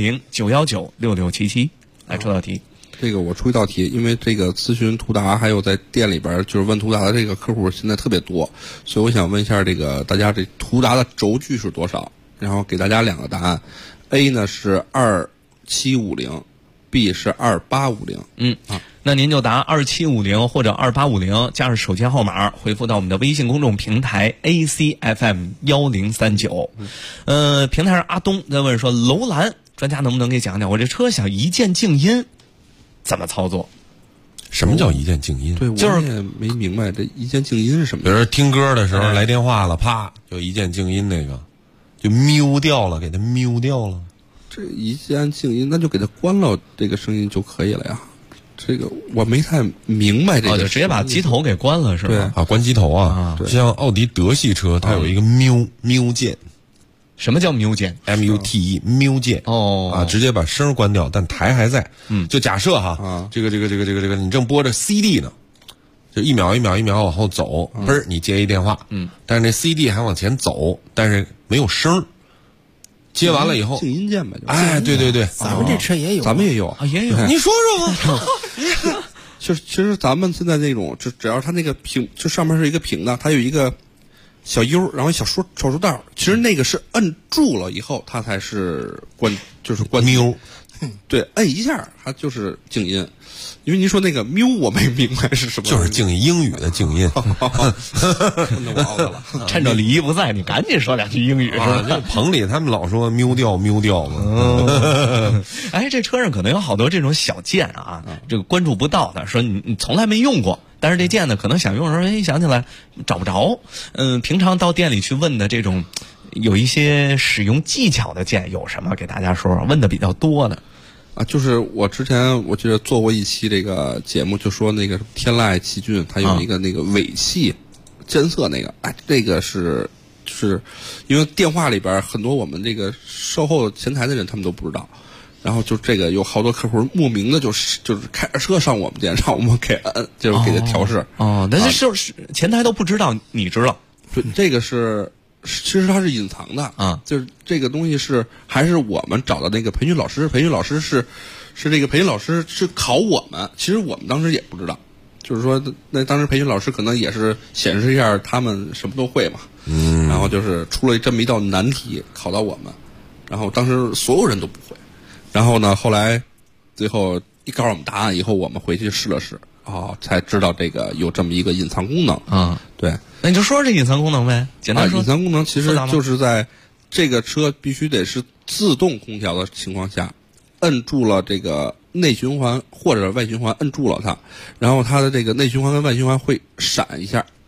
400-919-6677。来出道题。 这个我出一道题，因为这个咨询途达还有在店里边就是问途达的这个客户现在特别多，所以我想问一下这个大家这途达的轴距是多少？然后给大家2个答案 ，A 呢是2750，B 是2850。 那您就答2750或者2850，加上手机号码，回复到我们的微信公众平台 ACFM1039。平台上阿东在问说，楼兰专家能不能给讲讲，我这车想一键静音怎么操作？ 什么叫一键静音？ 对，我也没明白这一键静音是什么。 比如听歌的时候来电话了，啪就一键静音，那个就喵掉了，给它喵掉了。 这一键静音，那就给它关了，这个声音就可以了呀。这个我没太明白这个。 就直接把机头给关了是吧？ 关机头啊。像奥迪德系车，它有一个喵键。 什么叫喵键 ？MUTE 喵键直接把声关掉，但台还在。就假设这个你正播着 CD 呢，就一秒往后走，嘣儿你接一电话，但是那 CD 还往前走，但是没有声。接完了以后， 静音键呗。 对， 咱们这车也有， 咱们也有也有。 你说说吧。 其实咱们现在那种，只要它那个屏，就上面是一个屏的，它有一个小 U， 然后小手道，其实那个是摁住了以后，它才是关喵。 对，摁一下它就是静音。因为您说那个喵，我没明白是什么， 就是静音，英语的静音。 那我熬了。 趁着李一不在，你赶紧说2句英语是吧？ 这棚里他们老说喵掉嘛。 这车上可能有好多这种小键啊，这个关注不到的，说你从来没用过，但是这键呢，可能想用的时候，想起来找不着。平常到店里去问的这种，有一些使用技巧的键有什么？给大家说说，问的比较多的。 就是我之前我记得做过一期这个节目，就说那个天籁奇骏，它有一个那个尾气监测那个，这个是因为电话里边很多我们这个售后前台的人他们都不知道，然后就这个有好多客户莫名的就是开着车上我们店，让我们给摁，就是给他调试。 但是前台都不知道，你知道？ 对，这个是。其实它是隐藏的就是这个东西还是我们找的那个培训老师是这个培训老师是考我们，其实我们当时也不知道，就是说那当时培训老师可能也是显示一下他们什么都会嘛，然后就是出了这么一道难题考到我们，然后当时所有人都不会，然后呢后来最后一告诉我们答案以后，我们回去试了试，才知道这个有这么一个隐藏功能对。 那你就说这隐藏功能呗，简单说。 隐藏功能其实就是在这个车必须得是自动空调的情况下，摁住了这个内循环或者外循环，摁住了它，然后它的这个内循环跟外循环会闪一下，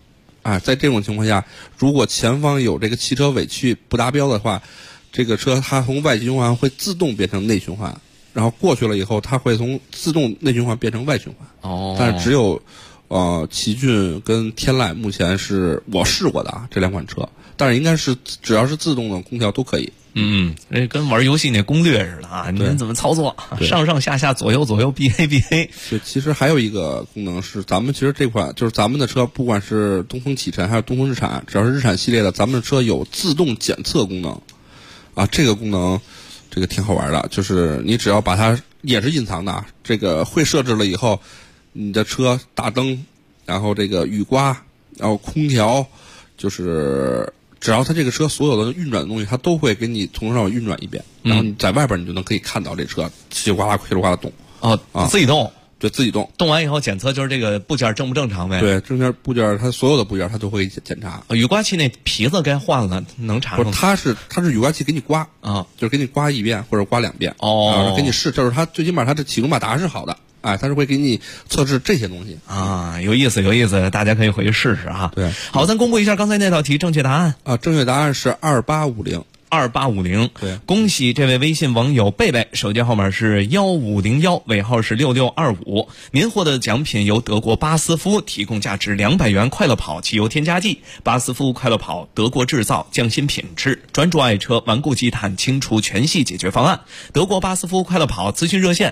在这种情况下，如果前方有这个汽车尾气不达标的话，这个车它从外循环会自动变成内循环，然后过去了以后，它会从自动内循环变成外循环。 哦， 但是只有奇骏跟天籁目前是我试过的啊，这两款车，但是应该是只要是自动的空调都可以。 这跟玩游戏那攻略似的啊，你们怎么操作？上上下下左右左右 BA。 对，其实还有一个功能是，咱们其实这款就是咱们的车，不管是东风启辰还是东风日产，只要是日产系列的，咱们的车有自动检测功能啊，这个功能这个挺好玩的，就是你只要把它也是隐藏的，这个会设置了以后，你的车大灯，然后这个雨刮，然后空调，就是只要它这个车所有的运转的东西，它都会给你从上运转一遍，然后你在外边你就能可以看到这车稀里呱啦稀里呱啦动。 自己动。 对，自己动， 动完以后检测就是这个部件正不正常呗。 对，中间部件它所有的部件它都会检查。 雨刮器那皮子该换了，能查出来？ 不是，它是雨刮器给你刮啊， 就是给你刮一遍或者刮2遍给你试，就是它最起码它的启动马达是好的，它是会给你测试这些东西啊，有意思，大家可以回去试试哈。 对， 好，咱公布一下刚才那道题正确答案啊，正确答案是2850。 2850， 对， 恭喜这位微信网友贝贝，手机号码是1501，尾号是6625。您获得的奖品由德国巴斯夫提供价值200元快乐跑汽油添加剂。巴斯夫快乐跑，德国制造，匠心品质，专注爱车，顽固积碳，清除全系解决方案。德国巴斯夫快乐跑咨询热线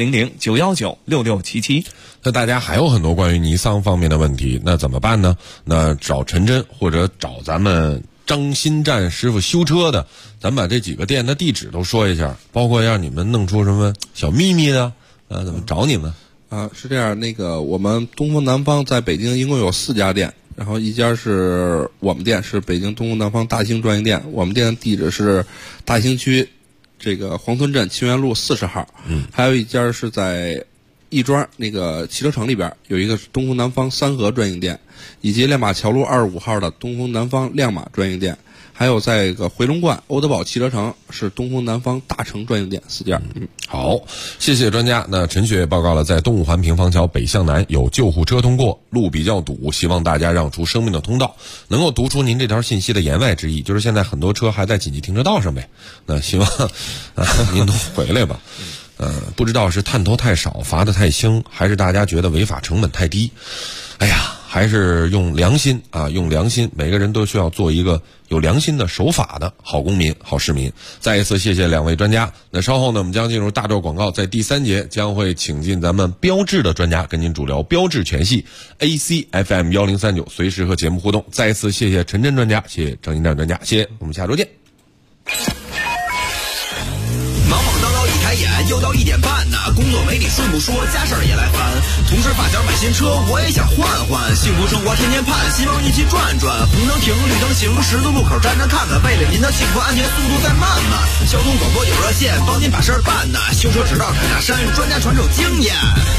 400-919-6677。 那大家还有很多关于尼桑方面的问题，那怎么办呢？那找陈真或者找咱们张新站师傅修车的，咱把这几个店的地址都说一下，包括让你们弄出什么小秘密的，怎么找你们？ 是这样，那个我们东风南方在北京一共有4家店，然后一家是我们店，是北京东风南方大兴专营店，我们店的地址是大兴区这个黄村镇清源路40号，还有一家是在亦庄那个汽车城里边有一个东风南方三河专营店，以及亮马桥路25号的东风南方亮马专营店，还有在个回龙观欧德宝汽车城是东风南方大成专营店4家。 好，谢谢专家。那陈雪也报告了，在东五环平房桥北向南有救护车通过，路比较堵，希望大家让出生命的通道。能够读出您这条信息的言外之意，就是现在很多车还在紧急停车道上呗。那希望您都回来吧。不知道是探头太少，罚得太轻，还是大家觉得违法成本太低。哎呀，还是用良心啊，用良心，每个人都需要做一个有良心的守法的好公民、好市民。再一次谢谢2位专家。那稍后呢，我们将进入大洲广告，在第3节将会请进咱们标致的专家，跟您主聊标致全系 AC FM 1039，随时和节目互动。再一次谢谢陈真专家，谢谢张新站专家，谢谢，我们下周见。 又到1点半呢，工作没你顺不说，家事儿也来烦。同事发小买新车，我也想换换。幸福生活天天盼，希望一起转转。红灯停，绿灯行，十字路口站站看看，为了您的幸福安全，速度再慢慢。交通广播有热线，帮您把事儿办呢。修车直到坎大山，专家传授经验。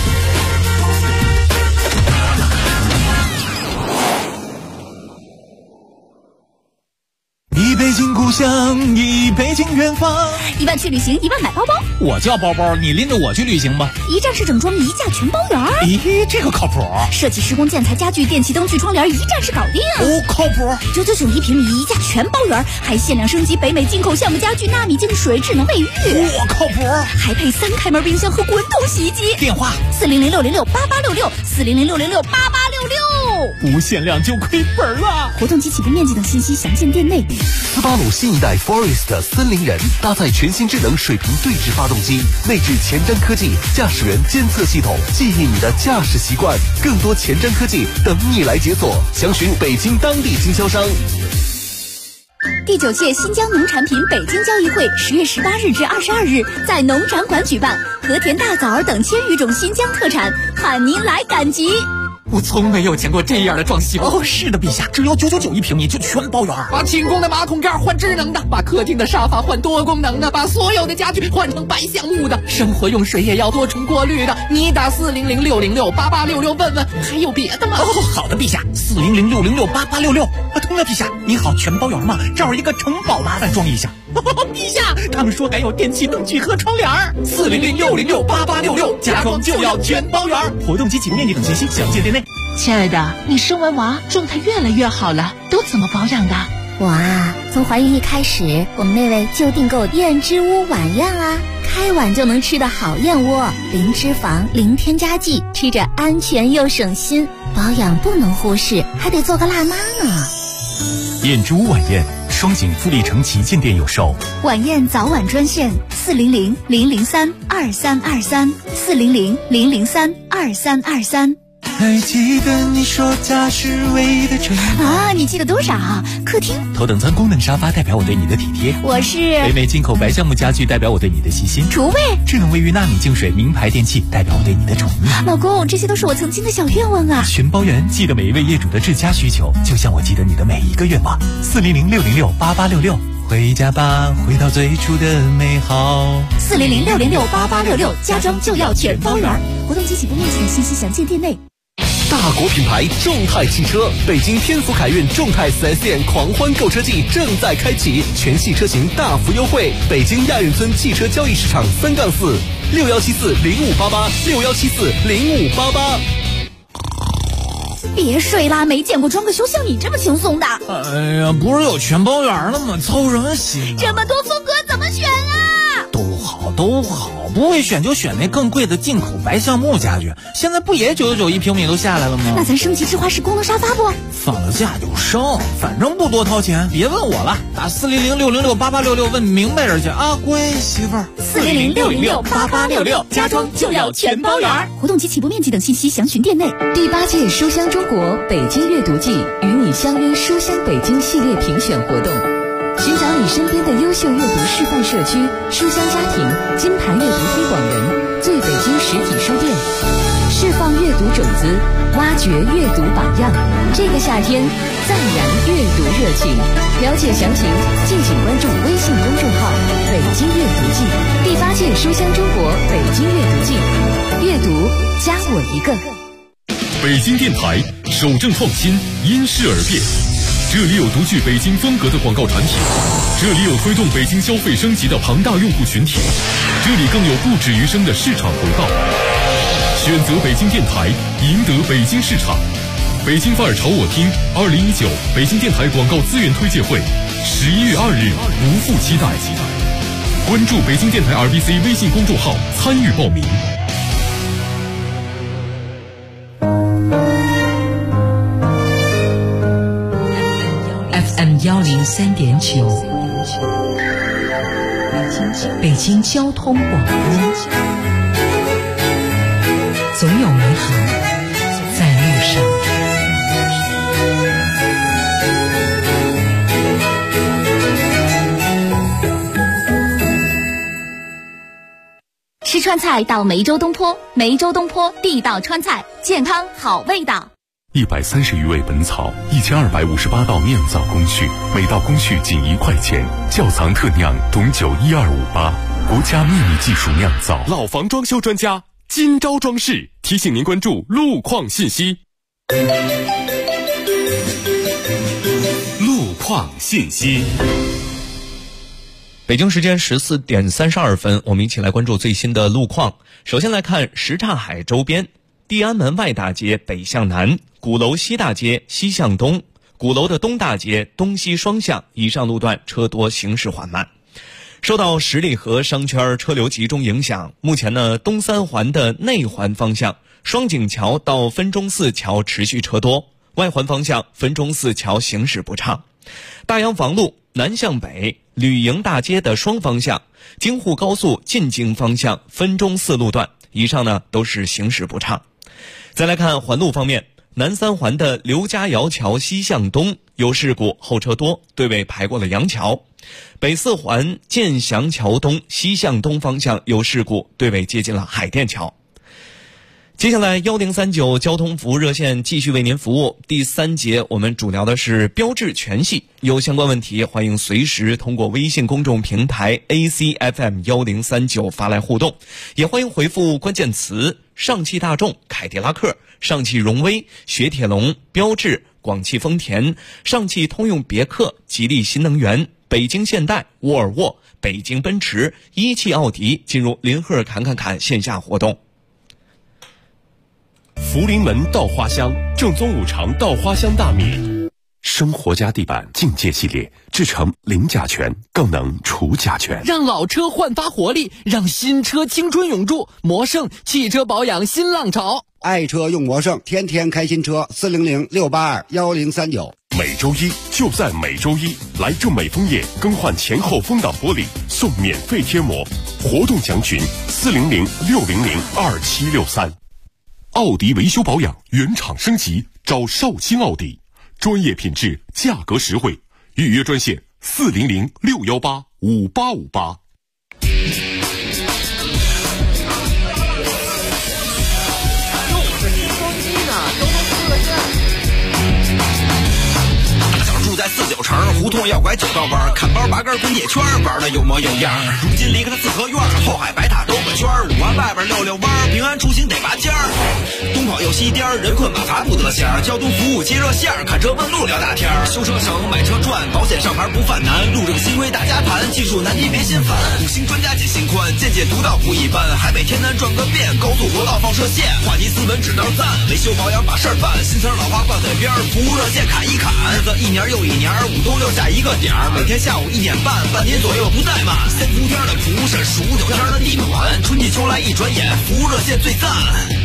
一北京故乡，一北京远方。 1万去旅行，1万买包包。 我叫包包，你拎着我去旅行吧。 一站式整装，一价全包圆。 咦，这个靠谱。 设计、施工、建材、家具、电器灯具、窗帘，一站式搞定。 哦，靠谱。 999一平米，一价全包圆，还限量升级北美进口橡木家具、纳米净水、智能卫浴。 我靠谱。 还配3开门冰箱和滚筒洗衣机。 电话 400-606-8866，400-606-8866。 不限量就亏本了。 活动及起步面积等信息详见店内。 斯巴鲁新一代 Forest 森林人搭载全新智能水平对置发动机，内置前瞻科技驾驶员监测系统，记忆你的驾驶习惯。更多前瞻科技等你来解锁，详询北京当地经销商。 第9届新疆农产品北京交易会10月18日至22日在农展馆举办，和田大枣等1000余种新疆特产，喊您来赶集。 我从没有见过这样的装修。 哦，是的，陛下，只要999一平米就全包圆。 把寝宫的马桶盖换智能的，把客厅的沙发换多功能的，把所有的家具换成白橡木的，生活用水也要多重过滤的。你打400-606-8866问问，还有别的吗？ 哦，好的，陛下，400-606-8866。通了，陛下，你好，全包圆吗？这儿有一个城堡，麻烦装一下。 陛下，他们说还有电器、灯具和窗帘，400-606-8866，家装就要全包圆。活动及起步面积等信息详见店内。 亲爱的，你生完娃状态越来越好了，都怎么保养的？ 我啊，从怀孕一开始，我们那位就订购燕之屋晚宴啊，开碗就能吃的好燕窝，零脂肪、零添加剂，吃着安全又省心。保养不能忽视，还得做个辣妈呢。 燕之屋晚宴，双井富力城旗舰店有售。 晚宴早晚专线400-003-2323，400-003-2323。 还记得你说家是唯一的城啊？你记得多少？客厅头等舱功能沙发代表我对你的体贴， 我是北美进口白橡木家具代表我对你的细心， 厨卫智能卫浴纳米净水名牌电器代表我对你的宠溺。 老公，这些都是我曾经的小愿望啊！ 全包圆，记得每一位业主的至佳需求，就像我记得你的每一个愿望。400-606-8866，回家吧，回到最初的美好。 400-606-8866，家装就要全包圆。活动及起步面积信息详见店内。 大国品牌众泰汽车，北京天府凯运众泰 4S 店狂欢购车季正在开启，全系车型大幅优惠。北京亚运村汽车交易市场3-4，6174-0588，6174-0588。 别睡啦，没见过装个修像你这么轻松的。 哎呀，不是有全包圆了吗？操什么心啊？ 这么多风格怎么选啊？ 都好，不会选就选那更贵的进口白橡木家具，现在不也991平米都下来了吗？ 那咱升级智化式功能沙发不？ 放了假就升，反正不多掏钱，别问我了，打400-606-8866问明白人去啊，乖媳妇儿。 400-606-8866，家装就要全包圆。活动及起步面积等信息详询店内。 第8届书香中国北京阅读季与你相约书香北京系列评选活动。寻找你身边的优秀阅读示范社区、书香家庭、金牌阅读推广人、最北京实体书店，释放阅读种子，挖掘阅读榜样。这个夏天，赞扬阅读热情。了解详情，敬请关注微信公众号“北京阅读季”。第8届书香中国北京阅读季，阅读加我一个。 北京电台守正创新，因势而变。这里有独具北京风格的广告产品，这里有推动北京消费升级的庞大用户群体，这里更有不止余生的市场回报。选择北京电台，赢得北京市场。北京范儿朝我听2019北京电台广告资源推介会，11月2日不负期待。关注北京电台 RBC 微信公众号参与报名。 FM103.9，北京交通广播，总有美好在路上。 吃川菜到梅州东坡，梅州东坡地道川菜，健康好味道。 130余味本草，1258道酿造工序，每道工序仅1块钱。窖藏特酿董酒12588，国家秘密技术酿造。 老房装修专家金招装饰提醒您关注路况信息。 路况信息。 北京时间14点32分，我们一起来关注最新的路况。首先来看什刹海周边。地安门外大街北向南，鼓楼西大街西向东，鼓楼的东大街东西双向以上路段车多，行驶缓慢。受到十里河商圈车流集中影响，目前呢，东三环的内环方向双井桥到分钟寺桥持续车多，外环方向分钟寺桥行驶不畅。大洋房路南向北吕营大街的双方向，京沪高速进京方向分钟寺路段以上呢都是行驶不畅。再来看环路方面，南三环的刘家窑桥西向东有事故，后车多，队尾排过了杨桥。北四环建祥桥东西向东方向有事故，队尾接近了海淀桥。接下来1039交通服务热线继续为您服务。第3节我们主聊的是标致全系，有相关问题欢迎随时通过微信公众平台 ACFM1039 发来互动，也欢迎回复关键词上汽大众、凯迪拉克、上汽荣威、雪铁龙、标致、广汽丰田、上汽通用别克、吉利新能源、 北京现代、沃尔沃、北京奔驰、一汽奥迪进入林鹤侃侃侃线下活动。 福临门稻花香，正宗五常稻花香大米。生活家地板境界系列制成零甲醛，更能除甲醛， 让老车焕发活力，让新车青春永驻。魔盛汽车保养新浪潮， 爱车用魔盛，天天开新车，400-682-1039。 每周一就在每周一，来正美枫叶更换前后风挡玻璃送免费贴膜，活动详询400-600-2763。奥迪维修保养原厂升级，找绍兴奥迪，专业品质，价格实惠，预约专线400-618-5858。 在49城胡同要拐9道弯，看包拔根滚铁圈，玩的有模有样。如今离开了四合院，后海白塔兜个圈，5环外边溜弯，平安出行得拔尖儿。东跑又西颠，人困马乏不得闲。交通服务接热线，看车问路聊大天。修车省，买车赚，保险上牌不犯难。路政新规大家谈，技术难题别心烦。5星专家解心宽，见解独到不一般。海北天南转个遍，高速国道放射线，话题斯文指道赞，维修保养把事儿办。新词老话挂嘴边，服务热线侃一侃。日子一年又一年，5都留下一个点儿，每天下午1点半，半年左右不怠慢。3伏天的服务是数9天的地暖，春季秋来一转眼，服务热线最赞。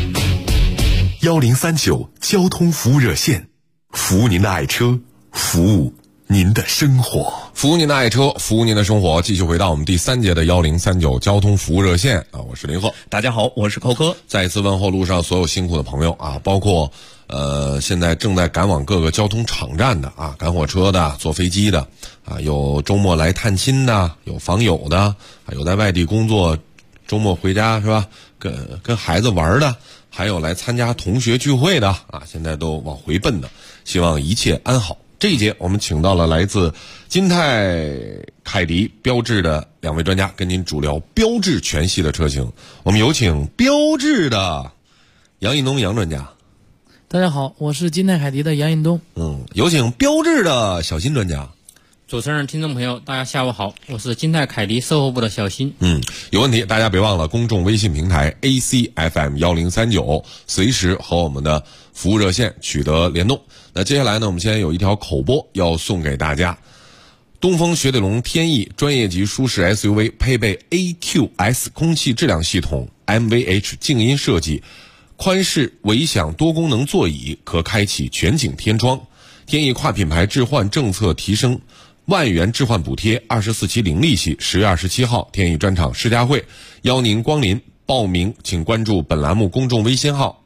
1039交通服务热线，服务您的爱车，服务您的生活， 服务您的爱车，服务您的生活。继续回到我们第3节的1039交通服务热线啊，我是林鹤。 大家好，我是寇哥。 再一次问候路上所有辛苦的朋友啊，包括现在正在赶往各个交通场站的啊，赶火车的，坐飞机的啊，有周末来探亲的，有访友的，有在外地工作，周末回家是吧？跟孩子玩的，还有来参加同学聚会的啊，现在都往回奔的，希望一切安好。这一节我们请到了来自金泰凯迪标致的2位专家，跟您主聊标致全系的车型。我们有请标致的杨印东杨专家。 大家好，我是金泰凯迪的杨印东。 有请标致的小新专家。 主持人、听众朋友，大家下午好，我是金泰凯迪售后部的小新。 有问题大家别忘了公众微信平台 ACFM1039，随时和我们的服务热线取得联动。那接下来呢，我们现在有一条口播要送给大家。东风雪铁龙天翼专业级舒适 SUV 配备 AQS 空气质量系统， MVH 静音设计，宽式唯享多功能座椅，可开启全景天窗。天翼跨品牌置换政策提升，1万元置换补贴，24期零利息，10月27号天翼专场试驾会，邀您光临。报名请关注本栏目公众微信号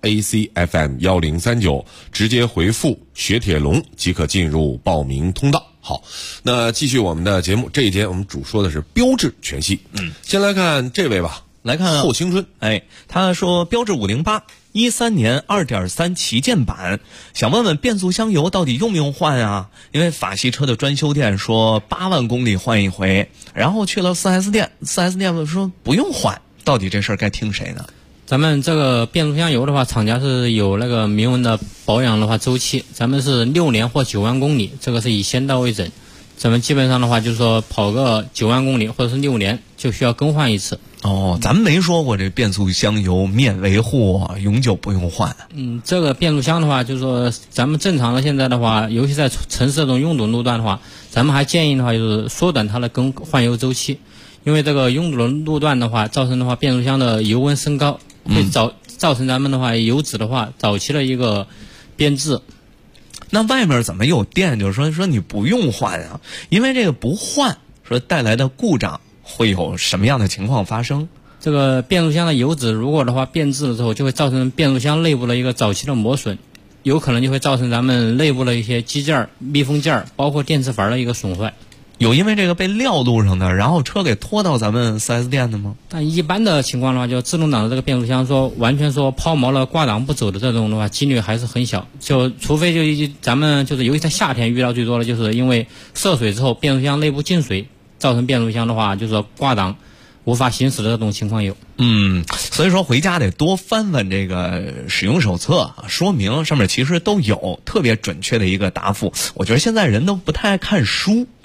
ACFM1039，直接回复雪铁龙即可进入报名通道。好，那继续我们的节目，这一节我们主说的是标致全系。先来看这位吧， 来看后青春。 他说标致50813年2.3旗舰版，想问问变速箱油到底用不用换啊？因为法系车的专修店说8万公里换一回，然后去了 4S 店，4S 店说不用换。到底这事儿该听谁呢？ 咱们这个变速箱油的话，厂家是有那个明文的保养的话周期，咱们是6年或9万公里，这个是以先到为准。咱们基本上的话，就是说跑个9万公里或者是6年就需要更换一次。 咱们没说过这变速箱油免维护，永久不用换。 这个变速箱的话，就是说咱们正常的现在的话，尤其在城市这种拥堵路段的话，咱们还建议的话就是缩短它的更换油周期。因为这个拥堵的路段的话，造成的话变速箱的油温升高，会造成咱们的话油脂的话早期的一个变质。 那外面怎么有店就是说你不用换啊？因为这个不换，说带来的故障会有什么样的情况发生？ 这个变速箱的油脂如果的话变质了之后，就会造成变速箱内部的一个早期的磨损，有可能就会造成咱们内部的一些机件、密封件，包括电磁阀的一个损坏。 有因为这个被撂路上的，然后车给拖到咱们 4S 店的吗？ 但一般的情况的话，就自动挡的这个变速箱说完全说抛锚了挂档不走的这种的话，几率还是很小。就除非就咱们就是尤其在夏天遇到最多的就是因为涉水之后变速箱内部进水，造成变速箱的话就是说挂档无法行驶的这种情况有。 所以说回家得多翻翻这个使用手册，说明上面其实都有特别准确的一个答复。我觉得现在人都不太爱看书。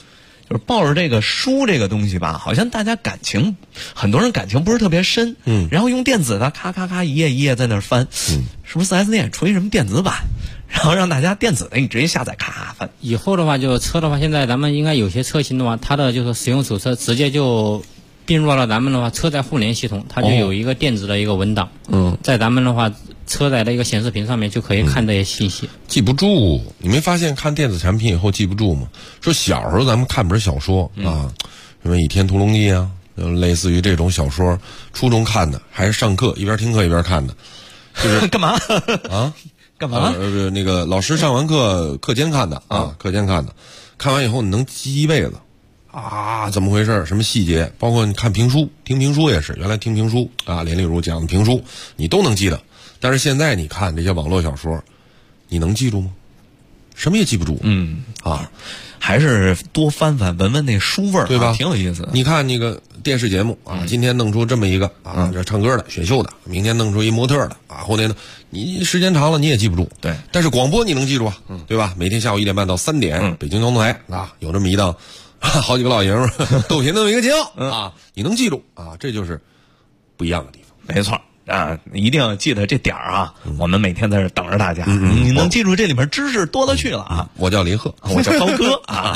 就是抱着这个书这个东西吧，好像大家很多人感情不是特别深，然后用电子的咔咔咔一页一页在那儿翻，是不是 4S 店出一什么电子版，然后让大家电子的你直接下载咔翻？ 以后的话，就车的话，现在咱们应该有些车型的话，它的就是使用手册直接就并入了咱们的话车载互联系统，它就有一个电子的一个文档，在咱们的话车载的一个显示屏上面就可以看这些信息。 记不住，你没发现看电子产品以后记不住吗？说小时候咱们看本小说啊，什么《倚天屠龙记》啊，类似于这种小说，初中看的，还是上课一边听课一边看的，就是干嘛啊？ 干嘛？ 那个老师上完课课间看的啊，课间看的，看完以后你能记一辈子啊，怎么回事？什么细节？包括你看评书，听评书也是，原来听评书啊，连丽如讲的评书，你都能记得。但是现在你看这些网络小说，你能记住吗？什么也记不住。 还是多翻翻闻闻那书味儿， 对吧？ 挺有意思的。 你看那个电视节目啊，今天弄出这么一个啊，这唱歌的选秀的，明天弄出一模特的啊，后天呢，你时间长了你也记不住。 对， 但是广播你能记住啊，对吧？每天下午1点半到3点，北京交通台啊，有这么一档，好几个老爷们儿逗贫那么一个节目啊，你能记住啊，这就是不一样的地方。 没错。啊，一定要记得这点儿啊！我们每天在这等着大家。你能记住这里面知识多了去了啊！ 我叫林鹤， 我叫高哥啊。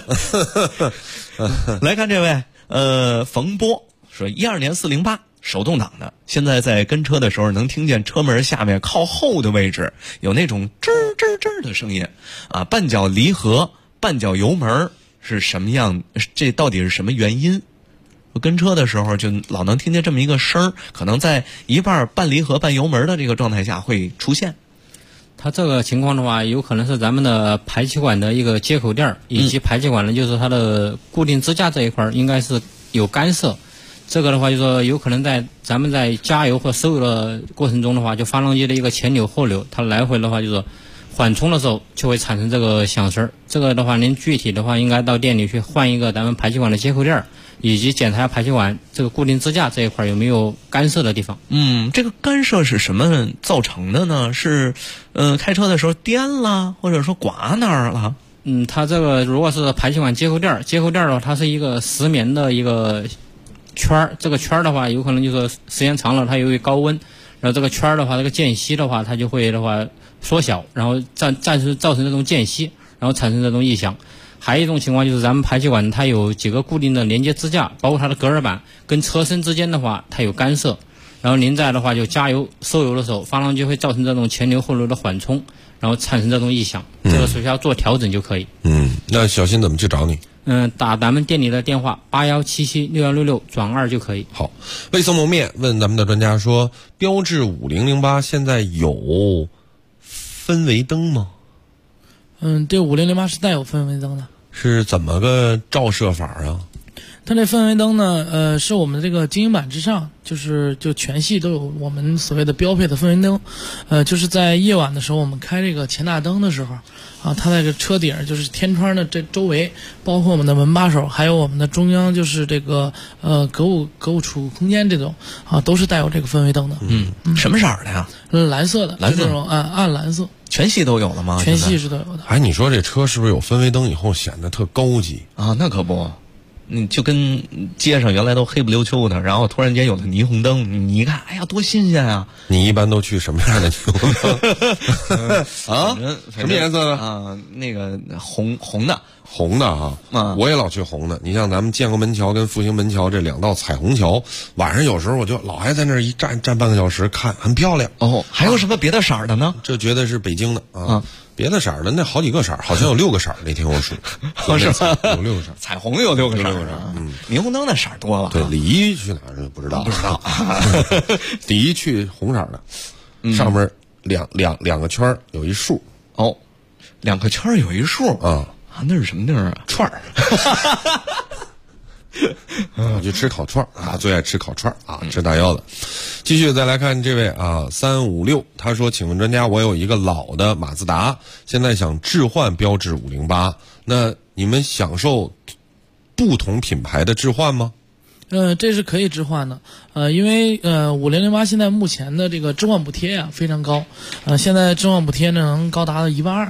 来看这位，冯波说，12年408手动挡的，现在在跟车的时候能听见车门下面靠后的位置有那种吱吱吱的声音啊，半脚离合，半脚油门是什么样？这到底是什么原因？我跟车的时候就老能听见这么一个声儿，可能在一半半离合半油门的这个状态下会出现。 它这个情况的话，有可能是咱们的排气管的一个接口垫以及排气管呢，就是它的固定支架这一块应该是有干涉。这个的话，就说有可能咱们在加油或收油的过程中的话，就发动机的一个前流后流，它来回的话就是缓冲的时候就会产生这个响声。这个的话，您具体的话应该到店里去换一个咱们排气管的接口垫，以及检查排气管这个固定支架这一块有没有干涉的地方。 这个干涉是什么造成的呢？是开车的时候颠了，或者说刮哪儿了？ 它这个如果是排气管接口垫的话，它是一个石棉的一个圈儿，这个圈儿的话有可能就是时间长了它由于高温，然后这个圈儿的话，这个间隙的话它就会的话缩小，然后暂时造成这种间隙，然后产生这种异响。还有一种情况就是咱们排气管它有几个固定的连接支架，包括它的隔热板跟车身之间的话它有干涉，然后您在的话就加油收油的时候，发动机会造成这种前流后流的缓冲，然后产生这种异响，这个需要做调整就可以。 那小新怎么去找你？ 打咱们店里的电话81776166转2就可以。 好，味送蒙面问咱们的专家说，标致5008现在有氛围灯吗？ 对，5008是带有氛围灯的。 是怎么个照射法啊？ 它这氛围灯呢，是我们这个精英版之上，就全系都有我们所谓的标配的氛围灯，就是在夜晚的时候，我们开这个前大灯的时候，啊，它在这车顶就是天窗的这周围，包括我们的门把手，还有我们的中央就是这个隔物储物空间这种啊，都是带有这个氛围灯的。 什么色儿的呀？ 蓝色的，这种暗蓝色。 全系都有了吗？ 全系是都有的。 哎，你说这车是不是有氛围灯以后显得特高级啊？那可不。就跟街上原来都黑不溜秋的，然后突然间有了霓虹灯，你一看，哎呀，多新鲜啊！ 你一般都去什么样的霓虹灯啊？什么颜色的啊？那个红的哈。我也老去红的。你像咱们建国门桥跟复兴门桥这2道彩虹桥，晚上有时候我就老爱在那儿一站半个小时看，很漂亮。 还有什么别的色儿的呢？ 这绝对是北京的啊。别的色儿的那好几个色儿，好像有6个色儿。那天我数， 是吧？ 有6个色儿， 彩虹有6个色儿。霓虹灯的色儿多了。 对，李一去哪儿不知道。李一去红色的，上面两个圈有一竖。 2个圈有一竖啊，那是什么地儿啊？串儿。 我去吃烤串啊，最爱吃烤串啊，吃大腰子。继续再来看这位啊，356，他说：“请问专家，我有一个老的马自达，现在想置换标致508，那你们享受不同品牌的置换吗？” 这是可以置换的，因为5008现在目前的这个置换补贴呀非常高，现在置换补贴呢能高达了12000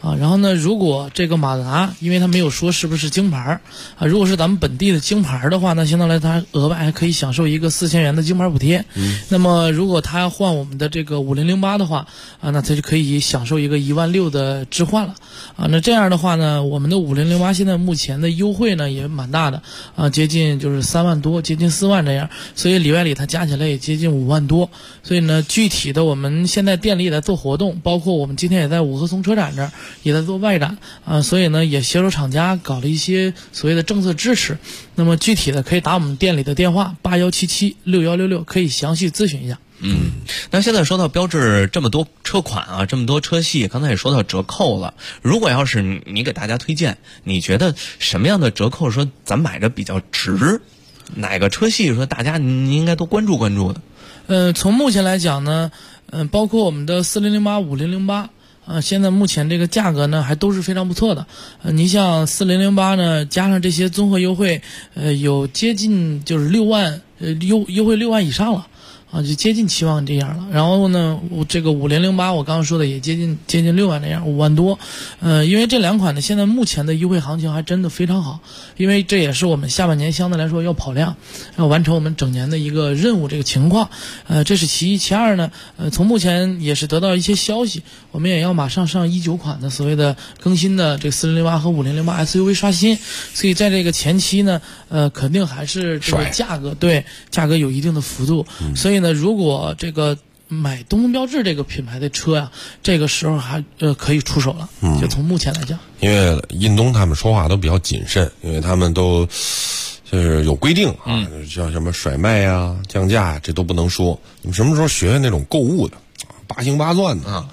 啊。然后呢，如果这个马自达，因为它没有说是不是京牌啊，如果是咱们本地的京牌的话，那相当来它额外还可以享受一个4000元的京牌补贴。那么如果他要换我们的这个5008的话啊，那他就可以享受一个16000的置换了啊。那这样的话呢，我们的5008现在目前的优惠呢也蛮大的啊，接近就是3万多，接近4万这样，所以里外里它加起来也接近5万多。所以呢，具体的我们现在店里也在做活动，包括我们今天也在五棵松车展这儿也在做外展啊，所以呢也协助厂家搞了一些所谓的政策支持。那么具体的可以打我们店里的电话81776166，可以详细咨询一下。 那现在说到标致这么多车款啊，这么多车系，刚才也说到折扣了。如果要是你给大家推荐，你觉得什么样的折扣说咱买着比较值？哪个车系说大家你应该都关注关注的？ 从目前来讲呢，包括我们的4008、5008。现在目前这个价格呢还都是非常不错的。你像4008呢，加上这些综合优惠，有接近就是6万，优惠6万以上了。啊，就接近7万这样了。然后呢，这个5008我刚刚说的也接近6万这样，5万多。因为这两款呢，现在目前的优惠行情还真的非常好，因为这也是我们下半年相对来说要跑量，要完成我们整年的一个任务这个情况。这是其一，其二呢，从目前也是得到一些消息，我们也要马上上19款的所谓的更新的这个4008和5008 SUV 刷新，所以在这个前期呢，肯定还是这个价格有一定的幅度，所以呢，如果这个买东风标致这个品牌的车呀，这个时候还可以出手了。就从目前来讲， 因为印东他们说话都比较谨慎，因为他们都就是有规定啊，像什么甩卖啊、降价这都不能说。你们什么时候学那种购物的8星8钻的啊？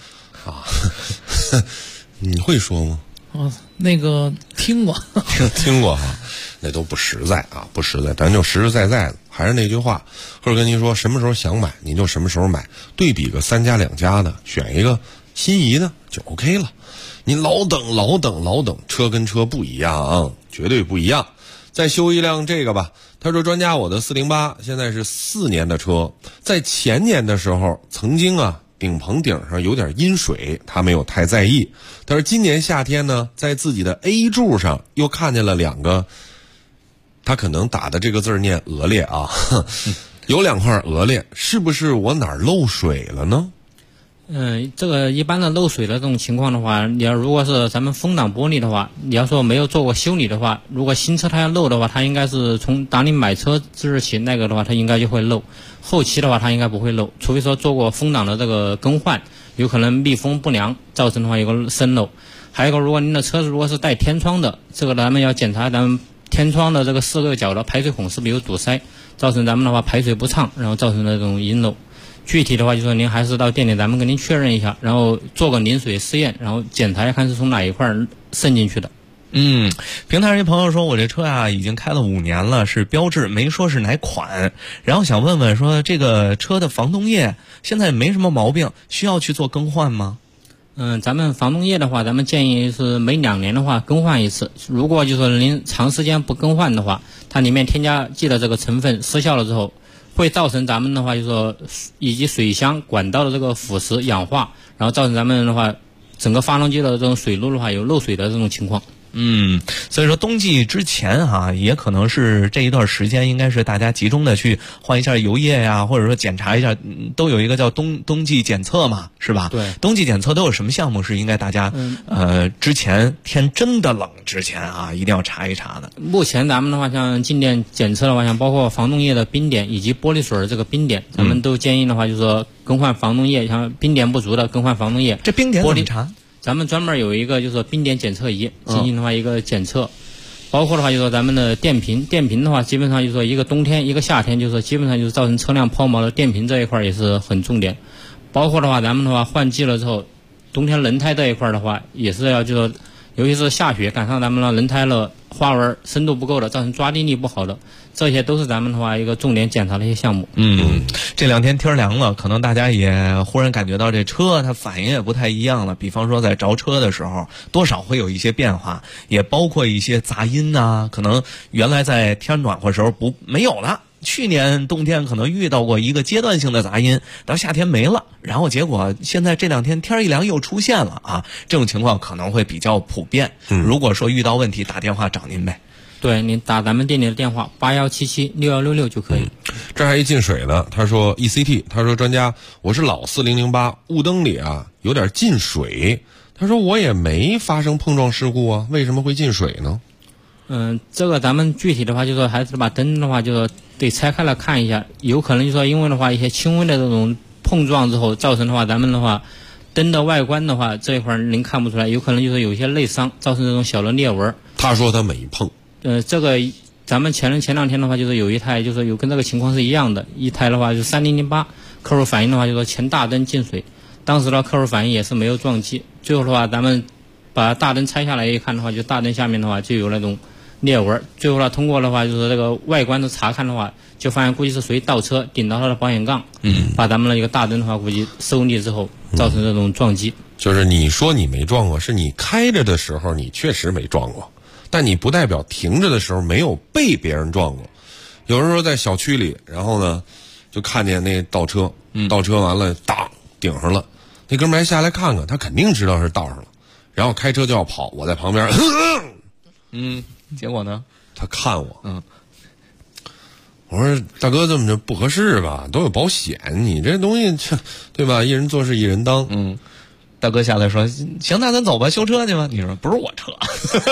你会说吗？ 那个听过听过哈，那都不实在啊，不实在，咱就实实在在的。还是那句话，或者跟您说，什么时候想买你就什么时候买，对比个3家2家的，选一个心仪的就 OK 了。你老等，车跟车不一样，绝对不一样。再修一辆这个吧，他说专家我的408现在是4年的车，在前年的时候曾经啊顶棚顶上有点阴水，他没有太在意。但是今年夏天呢，在自己的 A 柱上又看见了2个，他可能打的这个字念鹅裂啊，有2块鹅裂，是不是我哪儿漏水了呢？ 这个一般的漏水的这种情况的话，你要如果是咱们风挡玻璃的话，你要说没有做过修理的话，如果新车它要漏的话，它应该是从当你买车之日起那个的话，它应该就会漏。后期的话，它应该不会漏，除非说做过风挡的这个更换，有可能密封不良造成的话有个渗漏。还有一个，如果您的车子如果是带天窗的，这个咱们要检查咱们天窗的这个4个角的排水孔是不是有堵塞，造成咱们的话排水不畅，然后造成的这种阴漏。具体的话，就说您还是到店里咱们跟您确认一下，然后做个淋水试验，然后检查一下看是从哪一块渗进去的。 平台上一朋友说，我这车啊已经开了5年了，是标致，没说是哪款，然后想问问说这个车的防冻液现在没什么毛病，需要去做更换吗？ 咱们防冻液的话，咱们建议是每2年的话更换一次。如果就说您长时间不更换的话，它里面添加剂的这个成分失效了之后，会造成咱们的话就说以及水箱管道的这个腐蚀氧化，然后造成咱们的话整个发动机的这种水路的话有漏水的这种情况。 所以说冬季之前也可能是这一段时间应该是大家集中的去换一下油液呀，或者说检查一下，都有一个叫冬季检测嘛，是吧？ 对， 冬季检测都有什么项目是应该大家之前天真的冷之前一定要查一查的？ 目前咱们的话，像静电检测的话，像包括防冻液的冰点以及玻璃水的这个冰点，咱们都建议的话就是说更换防冻液，像冰点不足的更换防冻液。 这冰点怎么查？ 咱们专门有一个就是说冰点检测仪进行的话一个检测，包括的话就是说咱们的电瓶的话，基本上就是说一个冬天一个夏天，就是说基本上就是造成车辆抛锚的电瓶这一块也是很重点。包括的话咱们的话换季了之后，冬天轮胎这一块的话也是要就是说，尤其是下雪赶上咱们的轮胎了花纹深度不够的，造成抓地力不好的，这些都是咱们的话一个重点检查的一些项目。 这2天天凉了，可能大家也忽然感觉到这车它反应也不太一样了。比方说在着车的时候，多少会有一些变化，也包括一些杂音可能原来在天暖和时候没有了去年冬天可能遇到过一个阶段性的杂音，到夏天没了，然后结果现在这2天天一凉又出现了啊，这种情况可能会比较普遍。如果说遇到问题，打电话找您呗。 对，您打咱们店里的电话81776166就可以。 这还一进水呢，他说 ECT， 他说专家，我是老4008，雾灯里啊有点进水，他说我也没发生碰撞事故啊，为什么会进水呢？ 这个咱们具体的话就是说还是把灯的话就是得拆开来看一下，有可能就说因为的话一些轻微的这种碰撞之后造成的话，咱们的话灯的外观的话这一块您看不出来，有可能就是有一些内伤造成这种小的裂纹。 他说他没碰。 这个咱们前2天的话就是有一台就是有跟这个情况是一样的，一台的话就是3008，客户反映的话就说前大灯进水，当时的客户反映也是没有撞击，最后的话咱们把大灯拆下来一看的话，就大灯下面的话就有那种裂纹，最后呢通过的话就是这个外观的查看的话，就发现估计是谁倒车顶到他的保险杠，把咱们的一个大灯的话估计受力之后造成这种撞击。 就是你说你没撞过，是你开着的时候你确实没撞过，但你不代表停着的时候没有被别人撞过。有人说在小区里，然后呢就看见那倒车，倒车完了当顶上了，那哥们儿还下来看看，他肯定知道是倒上了，然后开车就要跑，我在旁边结果呢他看我，我说大哥这么着不合适吧，都有保险，你这东西对吧，一人做事一人当。 大哥下来说行，那咱走吧，修车去吧。你说不是我车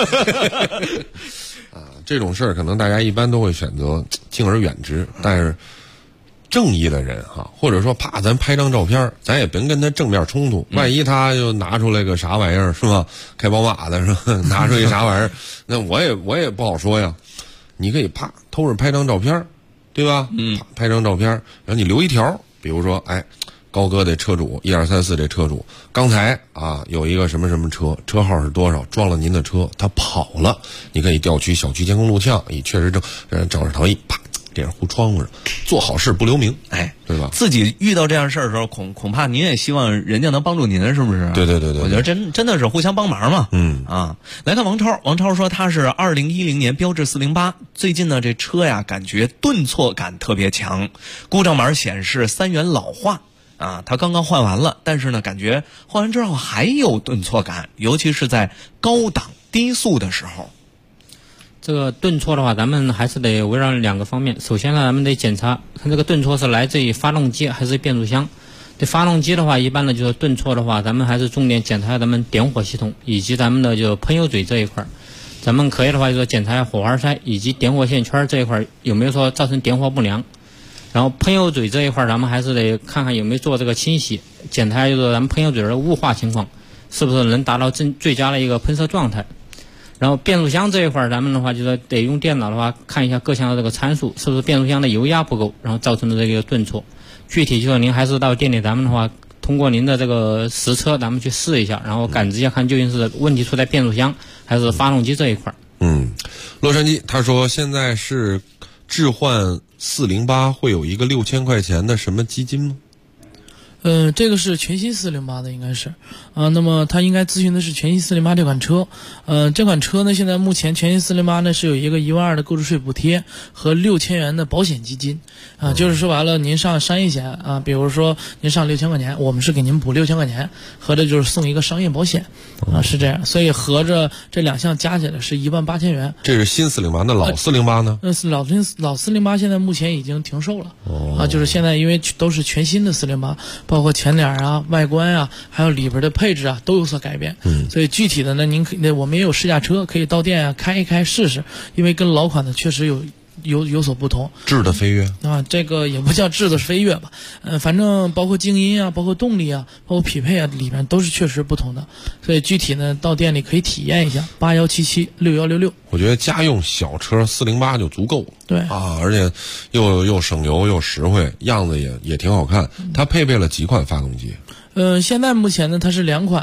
这种事儿可能大家一般都会选择敬而远之，但是正义的人哈，或者说怕咱拍张照片，咱也别跟他正面冲突，万一他又拿出来个啥玩意儿是吧，开宝马的是吧，拿出一啥玩意儿，那我也不好说呀。你可以偷着拍张照片，对吧？拍张照片，然后你留一条，比如说高哥这车主1234这车主刚才有一个什么什么车，车号是多少，撞了您的车，他跑了，你可以调取小区监控录像，确实肇事逃逸，啪这样糊窗户上，做好事不留名，对吧？ 自己遇到这样事儿的时候，恐怕您也希望人家能帮助您，是不是？ 对， 我觉得真的是互相帮忙嘛。来看王超说他是2010年标致408，最近呢这车呀感觉顿挫感特别强，故障码显示3元老化。他刚刚换完了，但是呢感觉换完之后还有顿挫感，尤其是在高档低速的时候。 这个顿挫的话，咱们还是得围绕2个方面。首先呢，咱们得检查看这个顿挫是来自于发动机还是变速箱。对发动机的话，一般的就是顿挫的话，咱们还是重点检查咱们点火系统以及咱们的就喷油嘴这一块。咱们可以的话就是检查一下火花塞以及点火线圈这一块有没有说造成点火不良。然后喷油嘴这一块咱们还是得看看有没有做这个清洗，检查就是咱们喷油嘴的雾化情况是不是能达到最佳的一个喷射状态。然后变速箱这一块咱们的话就是得用电脑的话看一下各项的这个参数，是不是变速箱的油压不够，然后造成的这个顿挫。具体就是您还是到店里咱们的话通过您的这个实车咱们去试一下，然后感知一下看究竟是问题出在变速箱还是发动机这一块。 洛杉矶他说现在是置换408会有一个6000块钱的什么基金吗？ 这个是全新408的应该是那么他应该咨询的是全新408这款车。这款车呢现在目前全新408呢是有一个12000的购置税补贴和6000元的保险基金就是说白了您上商业险比如说您上6000块钱，我们是给您补6000块钱，合着就是送一个商业保险是这样，所以合着这2项加起来是18000元。 这是新408，那老408呢？ 老408现在目前已经停售了就是现在因为都是全新的408，包括前脸外观还有里边的配置都有所改变。所以具体的呢，我们也有试驾车，可以到店开一开试试，因为跟老款的确实有所不同。 质的飞跃这个也不叫质的飞跃吧，反正包括静音包括动力包括匹配里面都是确实不同的。所以具体呢，到店里可以体验一下81776166。 我觉得家用小车408就足够了。 对而且又省油又实惠，样子也挺好看。它配备了几款发动机？ 现在目前呢它是2款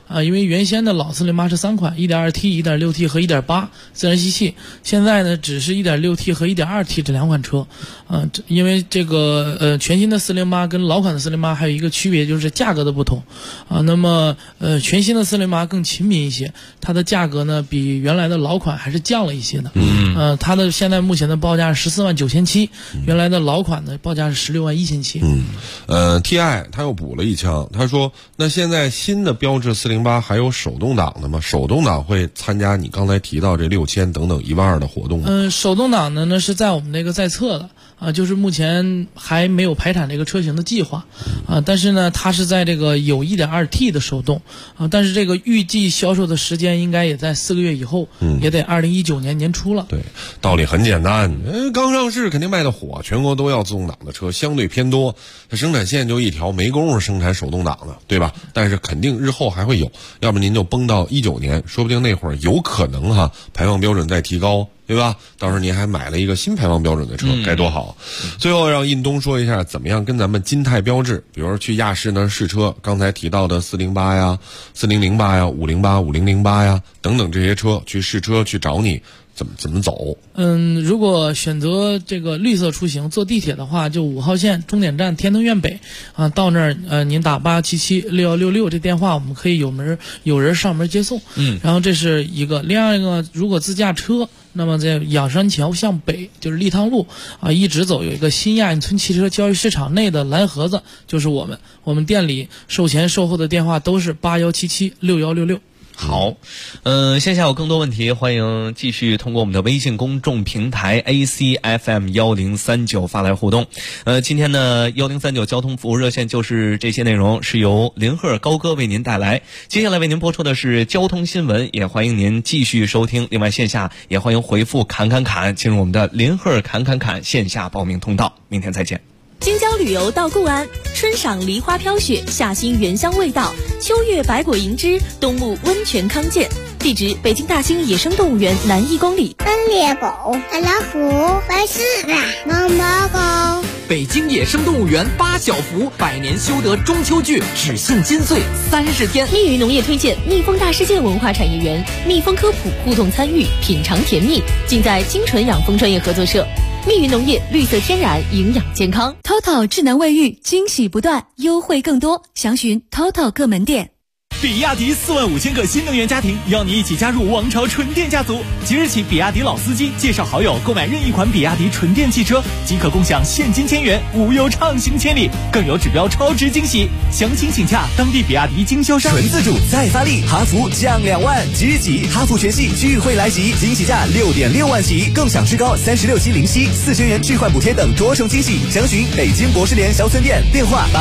因为原先的老408是3款 1.2T、1.6T 和1.8自然吸气，现在呢只是 1.6T 和 1.2T 这2款车。因为这个全新的408跟老款的408还有一个区别，就是价格的不同那么全新的408更亲民一些，它的价格呢比原来的老款还是降了一些的。它的现在目前的报价是14.97万，原来的老款的报价是16.17万。 TI 他又补了一枪，他说那现在新的标致408还有手动挡的吗？手动挡会参加你刚才提到这6000等等12000的活动吗？ 手动挡呢是在我们那个在测的就是目前还没有排产这个车型的计划但是呢它是在这个有 1.2T 的手动但是这个预计销售的时间应该也在4个月以后也得2019年年初了。 对，道理很简单，刚上市肯定卖的火，全国都要自动挡的车相对偏多，它生产线就一条，没工夫生产手动挡的，对吧？但是肯定日后还会有，要不您就绷到19年，说不定那会儿有可能排放标准再提高，对吧？到时候您还买了一个新排放标准的车，该多好。最后让印东说一下怎么样跟咱们金泰标致，比如说去亚市那试车，刚才提到的408呀、4008呀、508、5008呀等等这些车去试车去找你怎么走？ 如果选择这个绿色出行，坐地铁的话，就5号线终点站天通苑北到那儿您打88776166这电话，我们可以有人上门接送。然后这是一个，另外一个如果自驾车，那么在仰山桥向北就是立汤路一直走有一个新亚运村汽车交易市场内的蓝盒子，就是我们店里售前售后的电话都是81776166。 好，线下有更多问题，欢迎继续通过我们的微信公众平台 ACFM1039发来互动。今天呢1039交通服务热线就是这些内容，是由林鹤高哥为您带来。接下来为您播出的是交通新闻，也欢迎您继续收听。另外线下也欢迎回复侃进入我们的林鹤侃线下报名通道。明天再见。 京郊旅游到固安，春赏梨花飘雪，夏欣原香味道，秋月百果盈枝，冬沐温泉康健。地址：北京大兴野生动物园南1公里。 猎狗、老虎、白狮子、毛毛狗。 北京野生动物园8小福，100年修得中秋剧，只信金穗30天。 蜜语农业推荐蜜蜂大世界文化产业园，蜜蜂科普互动参与，品尝甜蜜，尽在精纯养蜂专业合作社。蜜语农业，绿色天然，营养健康。TOTO 智能卫浴，惊喜不断，优惠更多，详询 TOTO 各门店。 比亚迪45000个新能源家庭，邀你一起加入王朝纯电家族。即日起，比亚迪老司机介绍好友购买任意款比亚迪纯电汽车，即可共享现金1000元，无忧畅行千里，更有指标超值惊喜。详情请洽当地比亚迪经销商。 纯自主再发力，哈弗降2万，即日起哈弗全系聚会来袭，惊喜价6.6万起，更享最高36期零息，4000元置换补贴等多重惊喜。详询北京博士联小村店，电话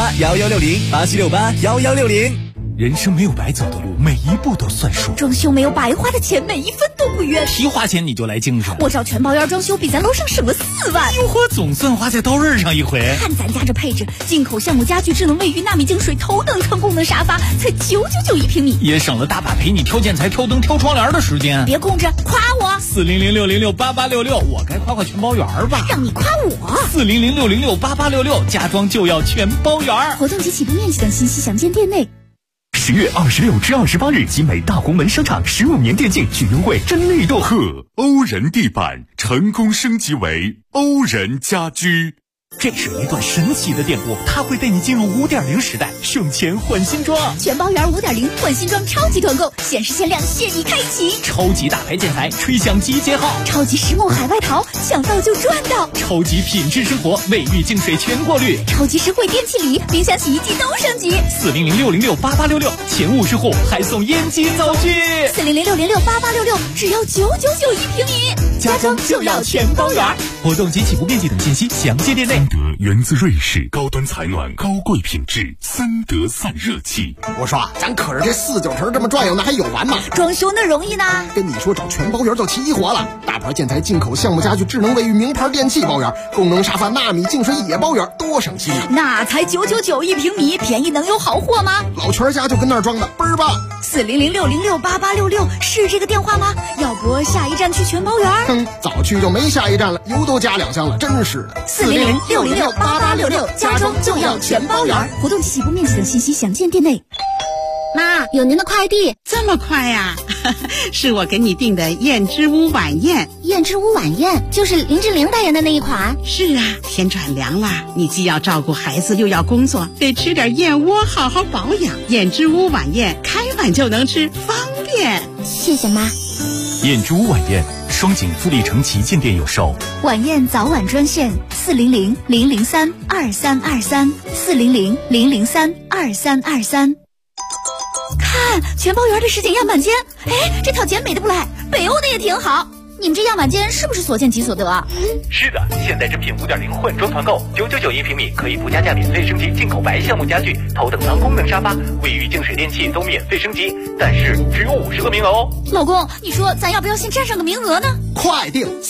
87681160，87681160。 人生没有白走的路，每一步都算数。 装修没有白花的钱，每一分都不冤。 提花钱你就来精神， 我找全包院装修比咱楼上省了4万。 哟呵，总算花在刀刃上一回。 看咱家这配置，进口橡木家具、智能卫浴、纳米净水、头等舱功能沙发，才999一平米， 也省了大把陪你挑建材、挑灯、挑窗帘的时间。 别空着，夸我 ！400606866，我该夸全包园吧？ 让你夸我 ！400606866，家装就要全包园。 活动及起步面积等信息详见店内。 10月26至28日，集美大红门商场15年电竞巨优惠真力恪贺，欧人地板成功升级为欧人家居。 这是一段神奇的电波，它会带你进入5.0时代，省钱换新装。 全包园5.0换新装超级团购，限时限量，现已开启。 超级大牌建材，吹响集结号。 超级实木海外淘，想到就赚到。 超级品质生活，卫浴净水全过滤。 超级实惠电器礼，冰箱、洗衣机都升级。 400606866，前50户还送烟机灶具。 400606866，只要999一平米， 家装就要全包园。活动及起步面积等信息详见店内。 三德源自瑞士，高端采暖，高贵品质，三德散热器。 我说咱可是这4-9成这么转悠，那还有完吗？ 装修那容易呢？ 跟你说找全包园就齐活了，大牌建材、进口橡木家具、智能卫浴、名牌电器包园，功能沙发、纳米净水也包园，多省心啊！ 那才999一平米，便宜能有好货吗？ 老全家就跟那儿装的，倍儿棒。 400606866是这个电话吗？要不下一站去全包园？ 早去就没下一站了，油都加2箱了，真是的。 400606866，家装就要全包园。活动起步面积等信息详见店内。 妈，有您的快递。 这么快呀？是我给你订的燕之屋晚宴。 燕之屋晚宴就是林志玲代言的那一款。 是啊，天转凉了，你既要照顾孩子又要工作，得吃点燕窝好好保养。燕之屋晚宴开碗就能吃，方便。 谢谢妈。 燕之屋晚宴，双井富力城旗舰店有售。 晚宴早晚专线400-003-2323，400-003-2323。看全包园的实景样板间，哎，这套简美的不赖，北欧的也挺好。你们这样板间是不是所见即所得啊？ 是的，现代真品5.0混装团购，999平米可以附加价免费升级进口白橡木家具、头等舱功能沙发、卫浴净水电器都免费升级，但是只有50个名额哦。 老公，你说咱要不要先占上个名额呢？ 快订